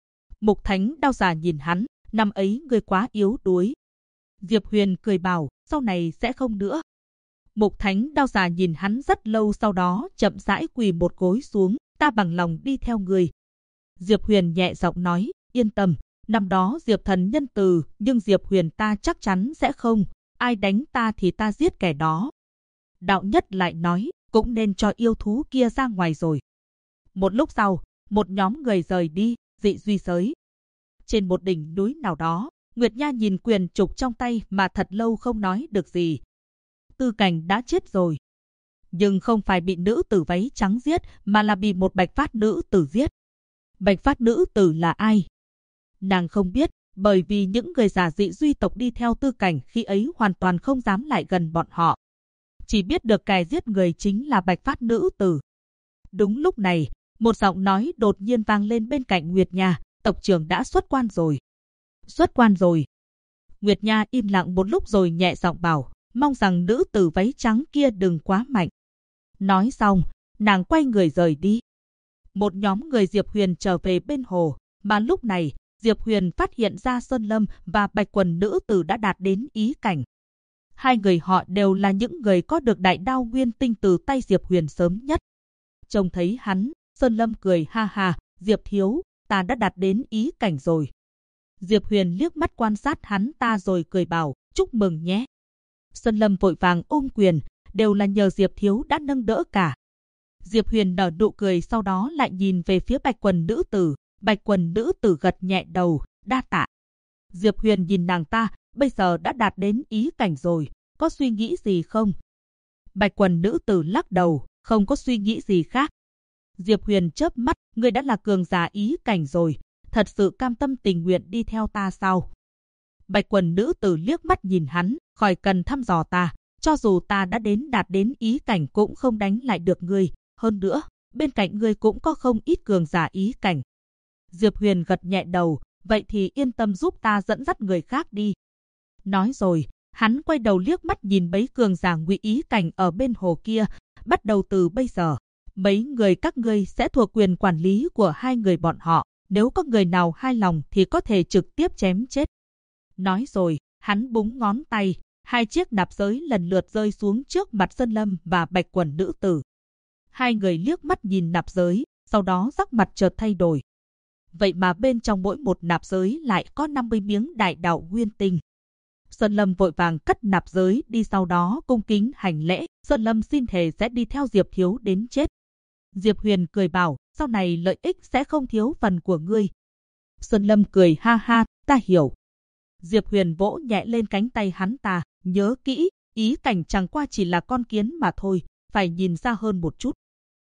Mục Thánh Đao già nhìn hắn, năm ấy ngươi quá yếu đuối. Diệp Huyền cười bảo, sau này sẽ không nữa. Mục Thánh Đao già nhìn hắn rất lâu, sau đó chậm rãi quỳ một gối xuống, ta bằng lòng đi theo ngươi. Diệp Huyền nhẹ giọng nói, yên tâm, năm đó Diệp thần nhân từ, nhưng Diệp Huyền ta chắc chắn sẽ không, ai đánh ta thì ta giết kẻ đó. Đạo Nhất lại nói, cũng nên cho yêu thú kia ra ngoài rồi. Một lúc sau, một nhóm người rời đi, dị duy giới. Trên một đỉnh núi nào đó, Nguyệt Nha nhìn quyền trục trong tay mà thật lâu không nói được gì. Tư Cảnh đã chết rồi. Nhưng không phải bị nữ tử váy trắng giết, mà là bị một bạch phát nữ tử giết. Bạch phát nữ tử là ai? Nàng không biết, bởi vì những người giả dị duy tộc đi theo Tư Cảnh khi ấy hoàn toàn không dám lại gần bọn họ. Chỉ biết được kẻ giết người chính là bạch phát nữ tử. Đúng lúc này, một giọng nói đột nhiên vang lên bên cạnh Nguyệt Nha, tộc trưởng đã xuất quan rồi. Xuất quan rồi. Nguyệt Nha im lặng một lúc rồi nhẹ giọng bảo, mong rằng nữ tử váy trắng kia đừng quá mạnh. Nói xong, nàng quay người rời đi. Một nhóm người Diệp Huyền trở về bên hồ, mà lúc này, Diệp Huyền phát hiện ra Sơn Lâm và Bạch Quần nữ tử đã đạt đến ý cảnh. Hai người họ đều là những người có được đại đao nguyên tinh từ tay Diệp Huyền sớm nhất. Trông thấy hắn, Sơn Lâm cười ha ha, Diệp thiếu, ta đã đạt đến ý cảnh rồi. Diệp Huyền liếc mắt quan sát hắn ta rồi cười bảo, chúc mừng nhé. Sơn Lâm vội vàng ôm quyền, đều là nhờ Diệp thiếu đã nâng đỡ cả. Diệp Huyền nở nụ cười, sau đó lại nhìn về phía Bạch Quần nữ tử. Bạch Quần nữ tử gật nhẹ đầu, đa tạ. Diệp Huyền nhìn nàng ta, bây giờ đã đạt đến ý cảnh rồi, có suy nghĩ gì không? Bạch Quần nữ tử lắc đầu, không có suy nghĩ gì khác. Diệp Huyền chớp mắt, ngươi đã là cường giả ý cảnh rồi, thật sự cam tâm tình nguyện đi theo ta sao? Bạch Quần nữ tử liếc mắt nhìn hắn, khỏi cần thăm dò ta, cho dù ta đã đạt đến ý cảnh cũng không đánh lại được ngươi, hơn nữa, bên cạnh ngươi cũng có không ít cường giả ý cảnh. Diệp Huyền gật nhẹ đầu, vậy thì yên tâm giúp ta dẫn dắt người khác đi. Nói rồi, hắn quay đầu liếc mắt nhìn mấy cường giả ngụy ý cảnh ở bên hồ kia, bắt đầu từ bây giờ, mấy người các ngươi sẽ thuộc quyền quản lý của hai người bọn họ, nếu có người nào hài lòng thì có thể trực tiếp chém chết. Nói rồi, hắn búng ngón tay, hai chiếc nạp giới lần lượt rơi xuống trước mặt Sơn Lâm và Bạch Quần nữ tử. Hai người liếc mắt nhìn nạp giới, sau đó sắc mặt chợt thay đổi. Vậy mà bên trong mỗi một nạp giới lại có 50 miếng đại đạo nguyên tinh. Sơn Lâm vội vàng cất nạp giới đi, sau đó cung kính hành lễ. Sơn Lâm xin thề sẽ đi theo Diệp thiếu đến chết. Diệp Huyền cười bảo, sau này lợi ích sẽ không thiếu phần của ngươi. Sơn Lâm cười ha ha, ta hiểu. Diệp Huyền vỗ nhẹ lên cánh tay hắn ta, nhớ kỹ, ý cảnh chẳng qua chỉ là con kiến mà thôi, phải nhìn ra hơn một chút.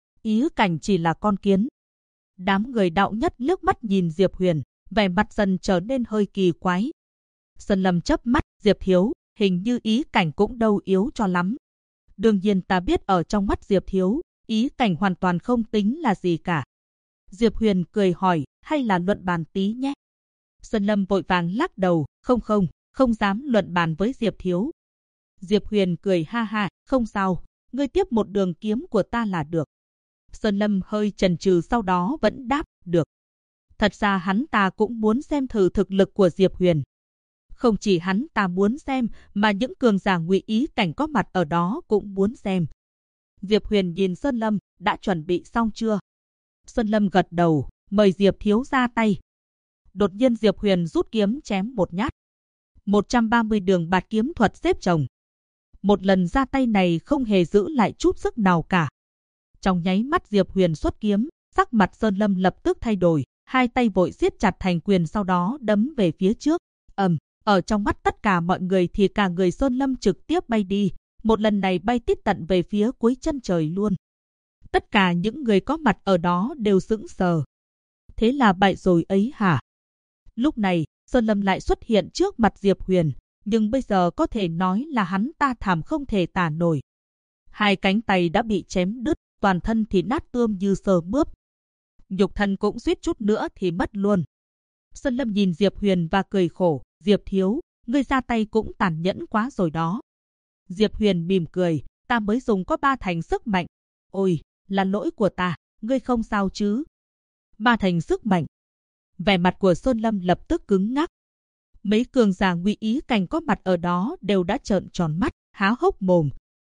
Ý cảnh chỉ là con kiến. Đám người Đạo Nhất liếc mắt nhìn Diệp Huyền, vẻ mặt dần trở nên hơi kỳ quái. Sơn Lâm chớp mắt, Diệp thiếu, hình như ý cảnh cũng đâu yếu cho lắm. Đương nhiên ta biết ở trong mắt Diệp thiếu, ý cảnh hoàn toàn không tính là gì cả. Diệp Huyền cười hỏi, hay là luận bàn tí nhé. Sơn Lâm vội vàng lắc đầu, không dám luận bàn với Diệp thiếu. Diệp Huyền cười ha ha, không sao, ngươi tiếp một đường kiếm của ta là được. Sơn Lâm hơi chần chừ, sau đó vẫn đáp, được. Thật ra hắn ta cũng muốn xem thử thực lực của Diệp Huyền. Không chỉ hắn ta muốn xem, mà những cường giả ngụy ý cảnh có mặt ở đó cũng muốn xem. Diệp Huyền nhìn Sơn Lâm, đã chuẩn bị xong chưa? Sơn Lâm gật đầu, mời Diệp thiếu ra tay. Đột nhiên Diệp Huyền rút kiếm chém một nhát. 130 đường bạt kiếm thuật xếp chồng. Một lần ra tay này không hề giữ lại chút sức nào cả. Trong nháy mắt Diệp Huyền xuất kiếm, sắc mặt Sơn Lâm lập tức thay đổi, hai tay vội siết chặt thành quyền, sau đó đấm về phía trước. Ở trong mắt tất cả mọi người thì cả người Sơn Lâm trực tiếp bay đi, một lần này bay tít tận về phía cuối chân trời luôn. Tất cả những người có mặt ở đó đều sững sờ. Thế là bại rồi ấy hả? Lúc này, Sơn Lâm lại xuất hiện trước mặt Diệp Huyền, nhưng bây giờ có thể nói là hắn ta thảm không thể tả nổi. Hai cánh tay đã bị chém đứt, toàn thân thì nát tươm như sờ mướp. Nhục thân cũng suýt chút nữa thì mất luôn. Sơn Lâm nhìn Diệp Huyền và cười khổ, Diệp thiếu, ngươi ra tay cũng tàn nhẫn quá rồi đó. Diệp Huyền mỉm cười, ta mới dùng có 3 thành sức mạnh. Ôi, là lỗi của ta, ngươi không sao chứ? 3 thành sức mạnh. Vẻ mặt của Sơn Lâm lập tức cứng ngắc. Mấy cường giả ngụy ý cảnh có mặt ở đó đều đã trợn tròn mắt, há hốc mồm.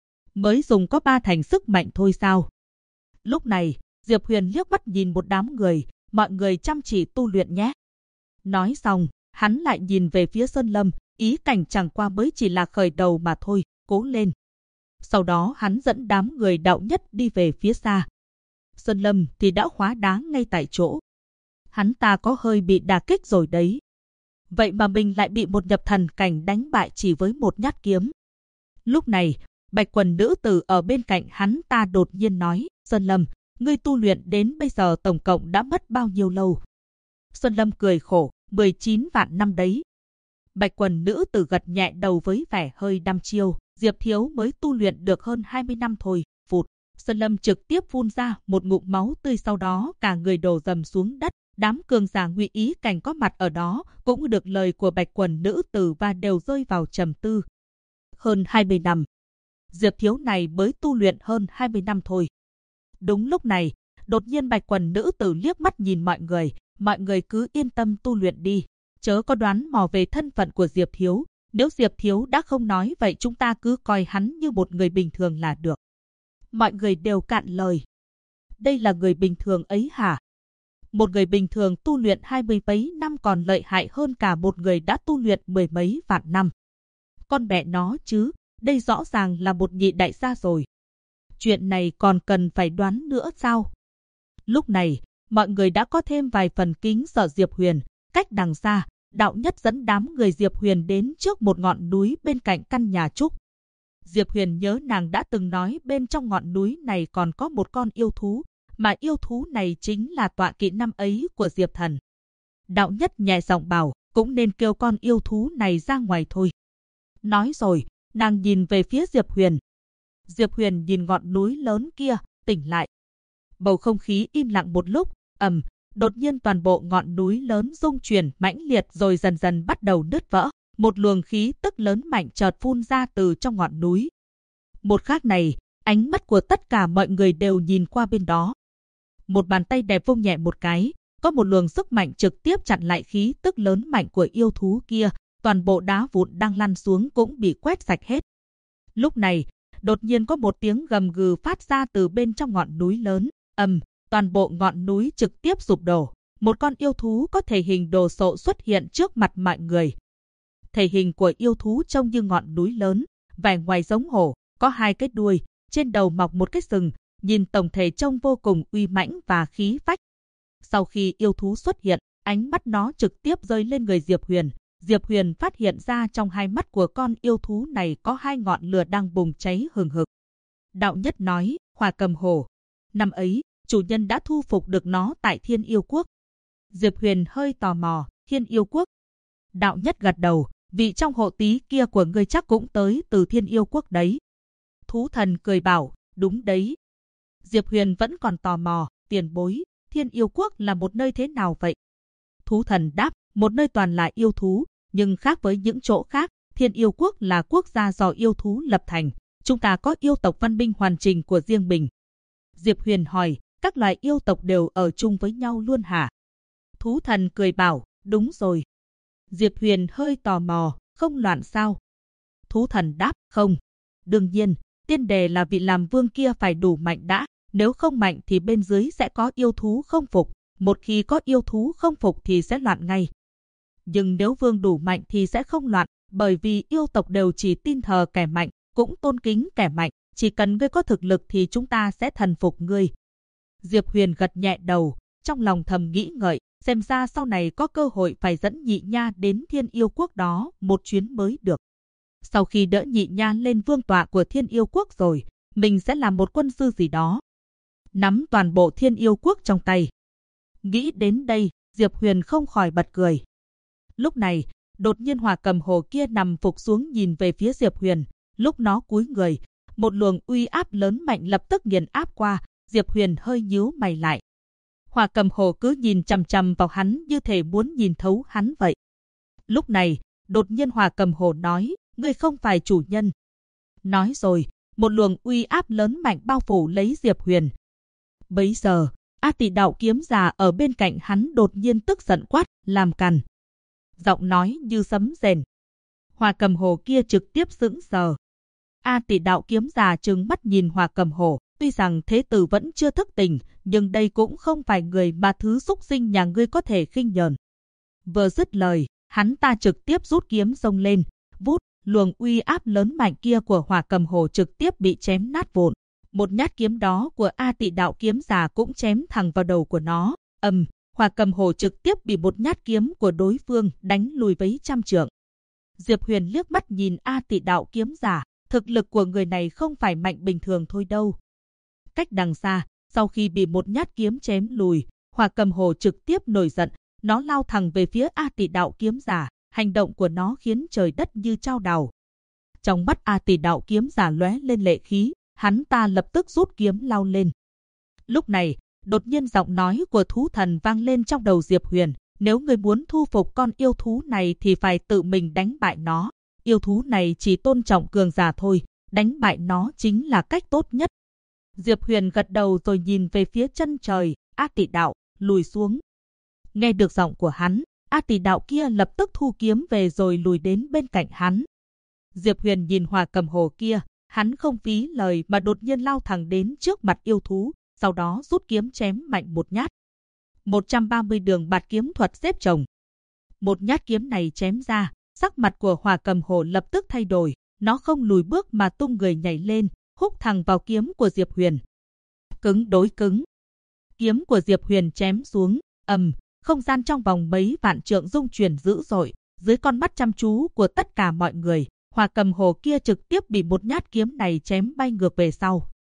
Mới dùng có 3 thành sức mạnh thôi sao? Lúc này, Diệp Huyền liếc mắt nhìn một đám người, mọi người chăm chỉ tu luyện nhé. Nói xong, hắn lại nhìn về phía Sơn Lâm, ý cảnh chẳng qua mới chỉ là khởi đầu mà thôi, cố lên. Sau đó hắn dẫn đám người đạo nhất đi về phía xa. Sơn Lâm thì đã hóa đá ngay tại chỗ. Hắn ta có hơi bị đả kích rồi đấy. Vậy mà mình lại bị một nhập thần cảnh đánh bại chỉ với một nhát kiếm. Lúc này, bạch quần nữ tử ở bên cạnh hắn ta đột nhiên nói, Sơn Lâm, ngươi tu luyện đến bây giờ tổng cộng đã mất bao nhiêu lâu? Sơn Lâm cười khổ, 19 vạn năm đấy. Bạch quần nữ tử gật nhẹ đầu với vẻ hơi đăm chiêu, Diệp thiếu mới tu luyện được hơn 20 năm thôi. Phụt, Sơn Lâm trực tiếp phun ra một ngụm máu tươi, sau đó cả người đổ dầm xuống đất. Đám cường giả ngụy ý cảnh có mặt ở đó cũng được lời của bạch quần nữ tử và đều rơi vào trầm tư. Hơn 20 năm. Diệp thiếu này mới tu luyện hơn 20 năm thôi. Đúng lúc này, đột nhiên bạch quần nữ tử liếc mắt nhìn mọi người cứ yên tâm tu luyện đi. Chớ có đoán mò về thân phận của Diệp thiếu. Nếu Diệp thiếu đã không nói vậy chúng ta cứ coi hắn như một người bình thường là được. Mọi người đều cạn lời. Đây là người bình thường ấy hả? Một người bình thường tu luyện 20 mấy năm còn lợi hại hơn cả một người đã tu luyện 10 mấy vạn năm. Con mẹ nó chứ, đây rõ ràng là một nhị đại gia rồi. Chuyện này còn cần phải đoán nữa sao? Lúc này, mọi người đã có thêm vài phần kính sợ Diệp Huyền. Cách đằng xa, đạo nhất dẫn đám người Diệp Huyền đến trước một ngọn núi bên cạnh căn nhà trúc. Diệp Huyền nhớ nàng đã từng nói bên trong ngọn núi này còn có một con yêu thú, mà yêu thú này chính là tọa kỵ năm ấy của Diệp Thần. Đạo nhất nhẹ giọng bảo, cũng nên kêu con yêu thú này ra ngoài thôi. Nói rồi, nàng nhìn về phía Diệp Huyền. Diệp Huyền nhìn ngọn núi lớn kia, tỉnh lại. Bầu không khí im lặng một lúc, đột nhiên toàn bộ ngọn núi lớn rung chuyển mãnh liệt rồi dần dần bắt đầu nứt vỡ. Một luồng khí tức lớn mạnh chợt phun ra từ trong ngọn núi. Một khắc này, ánh mắt của tất cả mọi người đều nhìn qua bên đó. Một bàn tay đẹp vung nhẹ một cái, có một luồng sức mạnh trực tiếp chặn lại khí tức lớn mạnh của yêu thú kia, toàn bộ đá vụn đang lăn xuống cũng bị quét sạch hết. Lúc này, đột nhiên có một tiếng gầm gừ phát ra từ bên trong ngọn núi lớn, toàn bộ ngọn núi trực tiếp sụp đổ. Một con yêu thú có thể hình đồ sộ xuất hiện trước mặt mọi người. Thể hình của yêu thú trông như ngọn núi lớn, vẻ ngoài giống hổ, có 2 cái đuôi, trên đầu mọc một cái sừng, nhìn tổng thể trông vô cùng uy mãnh và khí phách. Sau khi yêu thú xuất hiện, ánh mắt nó trực tiếp rơi lên người Diệp Huyền. Diệp Huyền phát hiện ra trong hai mắt của con yêu thú này có 2 ngọn lửa đang bùng cháy hừng hực. Đạo nhất nói, Hỏa Cầm Hổ. Năm ấy, chủ nhân đã thu phục được nó tại Thiên Yêu Quốc. Diệp Huyền hơi tò mò, Thiên Yêu Quốc. Đạo nhất gật đầu, vị trong hộ tí kia của ngươi chắc cũng tới từ Thiên Yêu Quốc đấy. Thú thần cười bảo, đúng đấy. Diệp Huyền vẫn còn tò mò, tiền bối, Thiên Yêu Quốc là một nơi thế nào vậy? Thú thần đáp, một nơi toàn là yêu thú, nhưng khác với những chỗ khác, Thiên Yêu Quốc là quốc gia do yêu thú lập thành. Chúng ta có yêu tộc văn minh hoàn chỉnh của riêng mình. Diệp Huyền hỏi, các loài yêu tộc đều ở chung với nhau luôn hả? Thú thần cười bảo, đúng rồi. Diệp Huyền hơi tò mò, không loạn sao? Thú thần đáp, không. Đương nhiên, tiên đề là vị làm vương kia phải đủ mạnh đã. Nếu không mạnh thì bên dưới sẽ có yêu thú không phục. Một khi có yêu thú không phục thì sẽ loạn ngay. Nhưng nếu vương đủ mạnh thì sẽ không loạn, bởi vì yêu tộc đều chỉ tin thờ kẻ mạnh, cũng tôn kính kẻ mạnh. Chỉ cần ngươi có thực lực thì chúng ta sẽ thần phục ngươi. Diệp Huyền gật nhẹ đầu, trong lòng thầm nghĩ ngợi, xem ra sau này có cơ hội phải dẫn Nhị Nha đến Thiên Yêu Quốc đó một chuyến mới được. Sau khi đỡ Nhị Nha lên vương tọa của Thiên Yêu Quốc rồi, mình sẽ làm một quân sư gì đó. Nắm toàn bộ Thiên Yêu Quốc trong tay. Nghĩ đến đây, Diệp Huyền không khỏi bật cười. Lúc này, đột nhiên Hỏa Cầm Hổ kia nằm phục xuống nhìn về phía Diệp Huyền. Lúc nó cúi người, một luồng uy áp lớn mạnh lập tức nghiền áp qua. Diệp Huyền hơi nhíu mày lại. Hỏa Cầm Hổ cứ nhìn chằm chằm vào hắn như thể muốn nhìn thấu hắn vậy. Lúc này, đột nhiên Hỏa Cầm Hổ nói, ngươi không phải chủ nhân. Nói rồi, một luồng uy áp lớn mạnh bao phủ lấy Diệp Huyền. Bấy giờ, A Tỳ đạo kiếm giả ở bên cạnh hắn đột nhiên tức giận quát, làm càn. Giọng nói như sấm rền. Hỏa Cầm Hồ kia trực tiếp sững sờ. A Tỳ đạo kiếm giả trừng mắt nhìn Hỏa Cầm Hồ, tuy rằng thế tử vẫn chưa thức tỉnh, nhưng đây cũng không phải người mà thứ súc sinh nhà ngươi có thể khinh nhờn. Vừa dứt lời, hắn ta trực tiếp rút kiếm xông lên, vút, luồng uy áp lớn mạnh kia của Hỏa Cầm Hồ trực tiếp bị chém nát vụn. Một nhát kiếm đó của A Tỳ đạo kiếm giả cũng chém thẳng vào đầu của nó. Hỏa Cầm Hồ trực tiếp bị một nhát kiếm của đối phương đánh lùi mấy trăm trượng. Diệp Huyền liếc mắt nhìn A Tỳ đạo kiếm giả, thực lực của người này không phải mạnh bình thường thôi đâu. Cách đằng xa, sau khi bị một nhát kiếm chém lùi, Hỏa Cầm Hồ trực tiếp nổi giận, nó lao thẳng về phía A Tỳ đạo kiếm giả, hành động của nó khiến trời đất như chao đảo. Trong mắt A Tỳ đạo kiếm giả lóe lên lệ khí, hắn ta lập tức rút kiếm lao lên. Lúc này, đột nhiên giọng nói của thú thần vang lên trong đầu Diệp Huyền, nếu ngươi muốn thu phục con yêu thú này thì phải tự mình đánh bại nó. Yêu thú này chỉ tôn trọng cường giả thôi, đánh bại nó chính là cách tốt nhất. Diệp Huyền gật đầu rồi nhìn về phía chân trời, A Tỳ đạo, lùi xuống. Nghe được giọng của hắn, A Tỳ đạo kia lập tức thu kiếm về rồi lùi đến bên cạnh hắn. Diệp Huyền nhìn Hỏa Cầm Hồ kia, hắn không phí lời mà đột nhiên lao thẳng đến trước mặt yêu thú, sau đó rút kiếm chém mạnh một nhát. 130 đường bạt kiếm thuật xếp chồng. Một nhát kiếm này chém ra, sắc mặt của Hỏa Cầm Hồ lập tức thay đổi, nó không lùi bước mà tung người nhảy lên, húc thẳng vào kiếm của Diệp Huyền. Cứng đối cứng. Kiếm của Diệp Huyền chém xuống, không gian trong vòng mấy vạn trượng rung chuyển dữ dội, dưới con mắt chăm chú của tất cả mọi người, Hỏa Cầm Hồ kia trực tiếp bị một nhát kiếm này chém bay ngược về sau.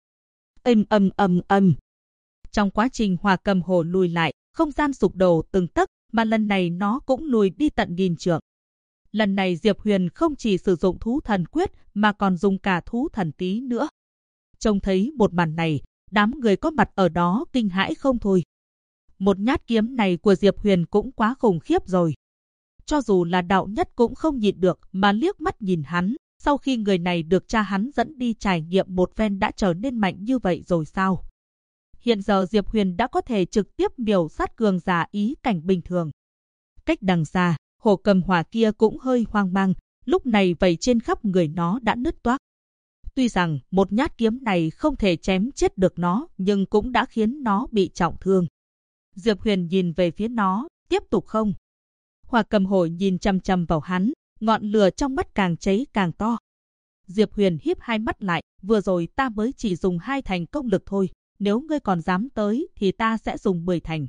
Trong quá trình Hỏa Cầm Hồ lùi lại, không gian sụp đổ từng tấc, mà lần này nó cũng lùi đi tận nghìn trượng. Lần này Diệp Huyền không chỉ sử dụng thú thần quyết mà còn dùng cả thú thần tí nữa. Trông thấy một màn này, đám người có mặt ở đó kinh hãi không thôi. Một nhát kiếm này của Diệp Huyền cũng quá khủng khiếp rồi. Cho dù là đạo nhất cũng không nhịn được mà liếc mắt nhìn hắn, sau khi người này được cha hắn dẫn đi trải nghiệm một phen đã trở nên mạnh như vậy rồi sao? Hiện giờ Diệp Huyền đã có thể trực tiếp miểu sát cường giả ý cảnh bình thường. Cách đằng xa, Hổ Cầm Hỏa kia cũng hơi hoang mang, lúc này vảy trên khắp người nó đã nứt toác. Tuy rằng một nhát kiếm này không thể chém chết được nó, nhưng cũng đã khiến nó bị trọng thương. Diệp Huyền nhìn về phía nó, tiếp tục không? Hỏa Cầm Hổ nhìn chăm chăm vào hắn, ngọn lửa trong mắt càng cháy càng to. Diệp Huyền híp hai mắt lại, vừa rồi ta mới chỉ dùng 2 thành công lực thôi, nếu ngươi còn dám tới thì ta sẽ dùng 10 thành.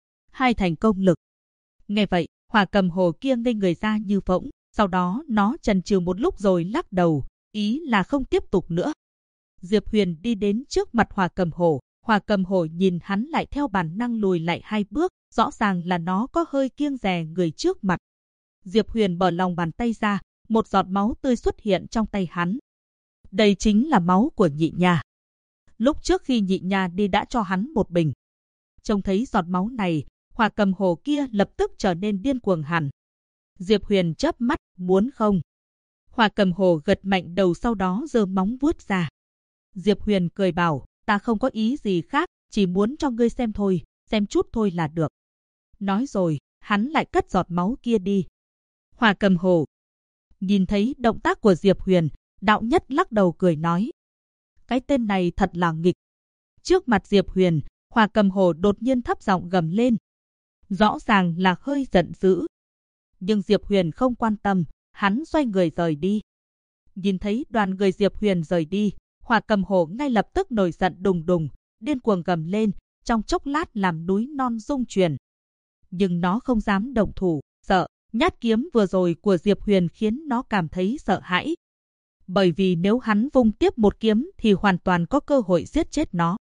2 thành công lực. Nghe vậy, Hỏa Cầm Hổ kia ngây người ra như phỗng, sau đó nó chần chừ một lúc rồi lắc đầu, ý là không tiếp tục nữa. Diệp Huyền đi đến trước mặt Hỏa Cầm Hổ, Hỏa Cầm Hổ nhìn hắn lại theo bản năng lùi lại 2 bước, rõ ràng là nó có hơi kiêng dè người trước mặt. Diệp Huyền mở lòng bàn tay ra, một giọt máu tươi xuất hiện trong tay hắn. Đây chính là máu của Nhị Nha. Lúc trước khi Nhị Nha đi đã cho hắn một bình. Trông thấy giọt máu này, Hỏa Cầm Hổ kia lập tức trở nên điên cuồng hẳn. Diệp Huyền chớp mắt, muốn không? Hỏa Cầm Hổ gật mạnh đầu sau đó giơ móng vuốt ra. Diệp Huyền cười bảo, ta không có ý gì khác, chỉ muốn cho ngươi xem thôi, xem chút thôi là được. Nói rồi, hắn lại cất giọt máu kia đi. Hỏa Cầm Hổ nhìn thấy động tác của Diệp Huyền, đạo nhất lắc đầu cười nói. Cái tên này thật là nghịch. Trước mặt Diệp Huyền, Hỏa Cầm Hổ đột nhiên thấp giọng gầm lên. Rõ ràng là hơi giận dữ. Nhưng Diệp Huyền không quan tâm, hắn xoay người rời đi. Nhìn thấy đoàn người Diệp Huyền rời đi, Hỏa Cầm Hổ ngay lập tức nổi giận đùng đùng, điên cuồng gầm lên, trong chốc lát làm núi non rung chuyển. Nhưng nó không dám động thủ, sợ. Nhát kiếm vừa rồi của Diệp Huyền khiến nó cảm thấy sợ hãi. Bởi vì nếu hắn vung tiếp một kiếm thì hoàn toàn có cơ hội giết chết nó.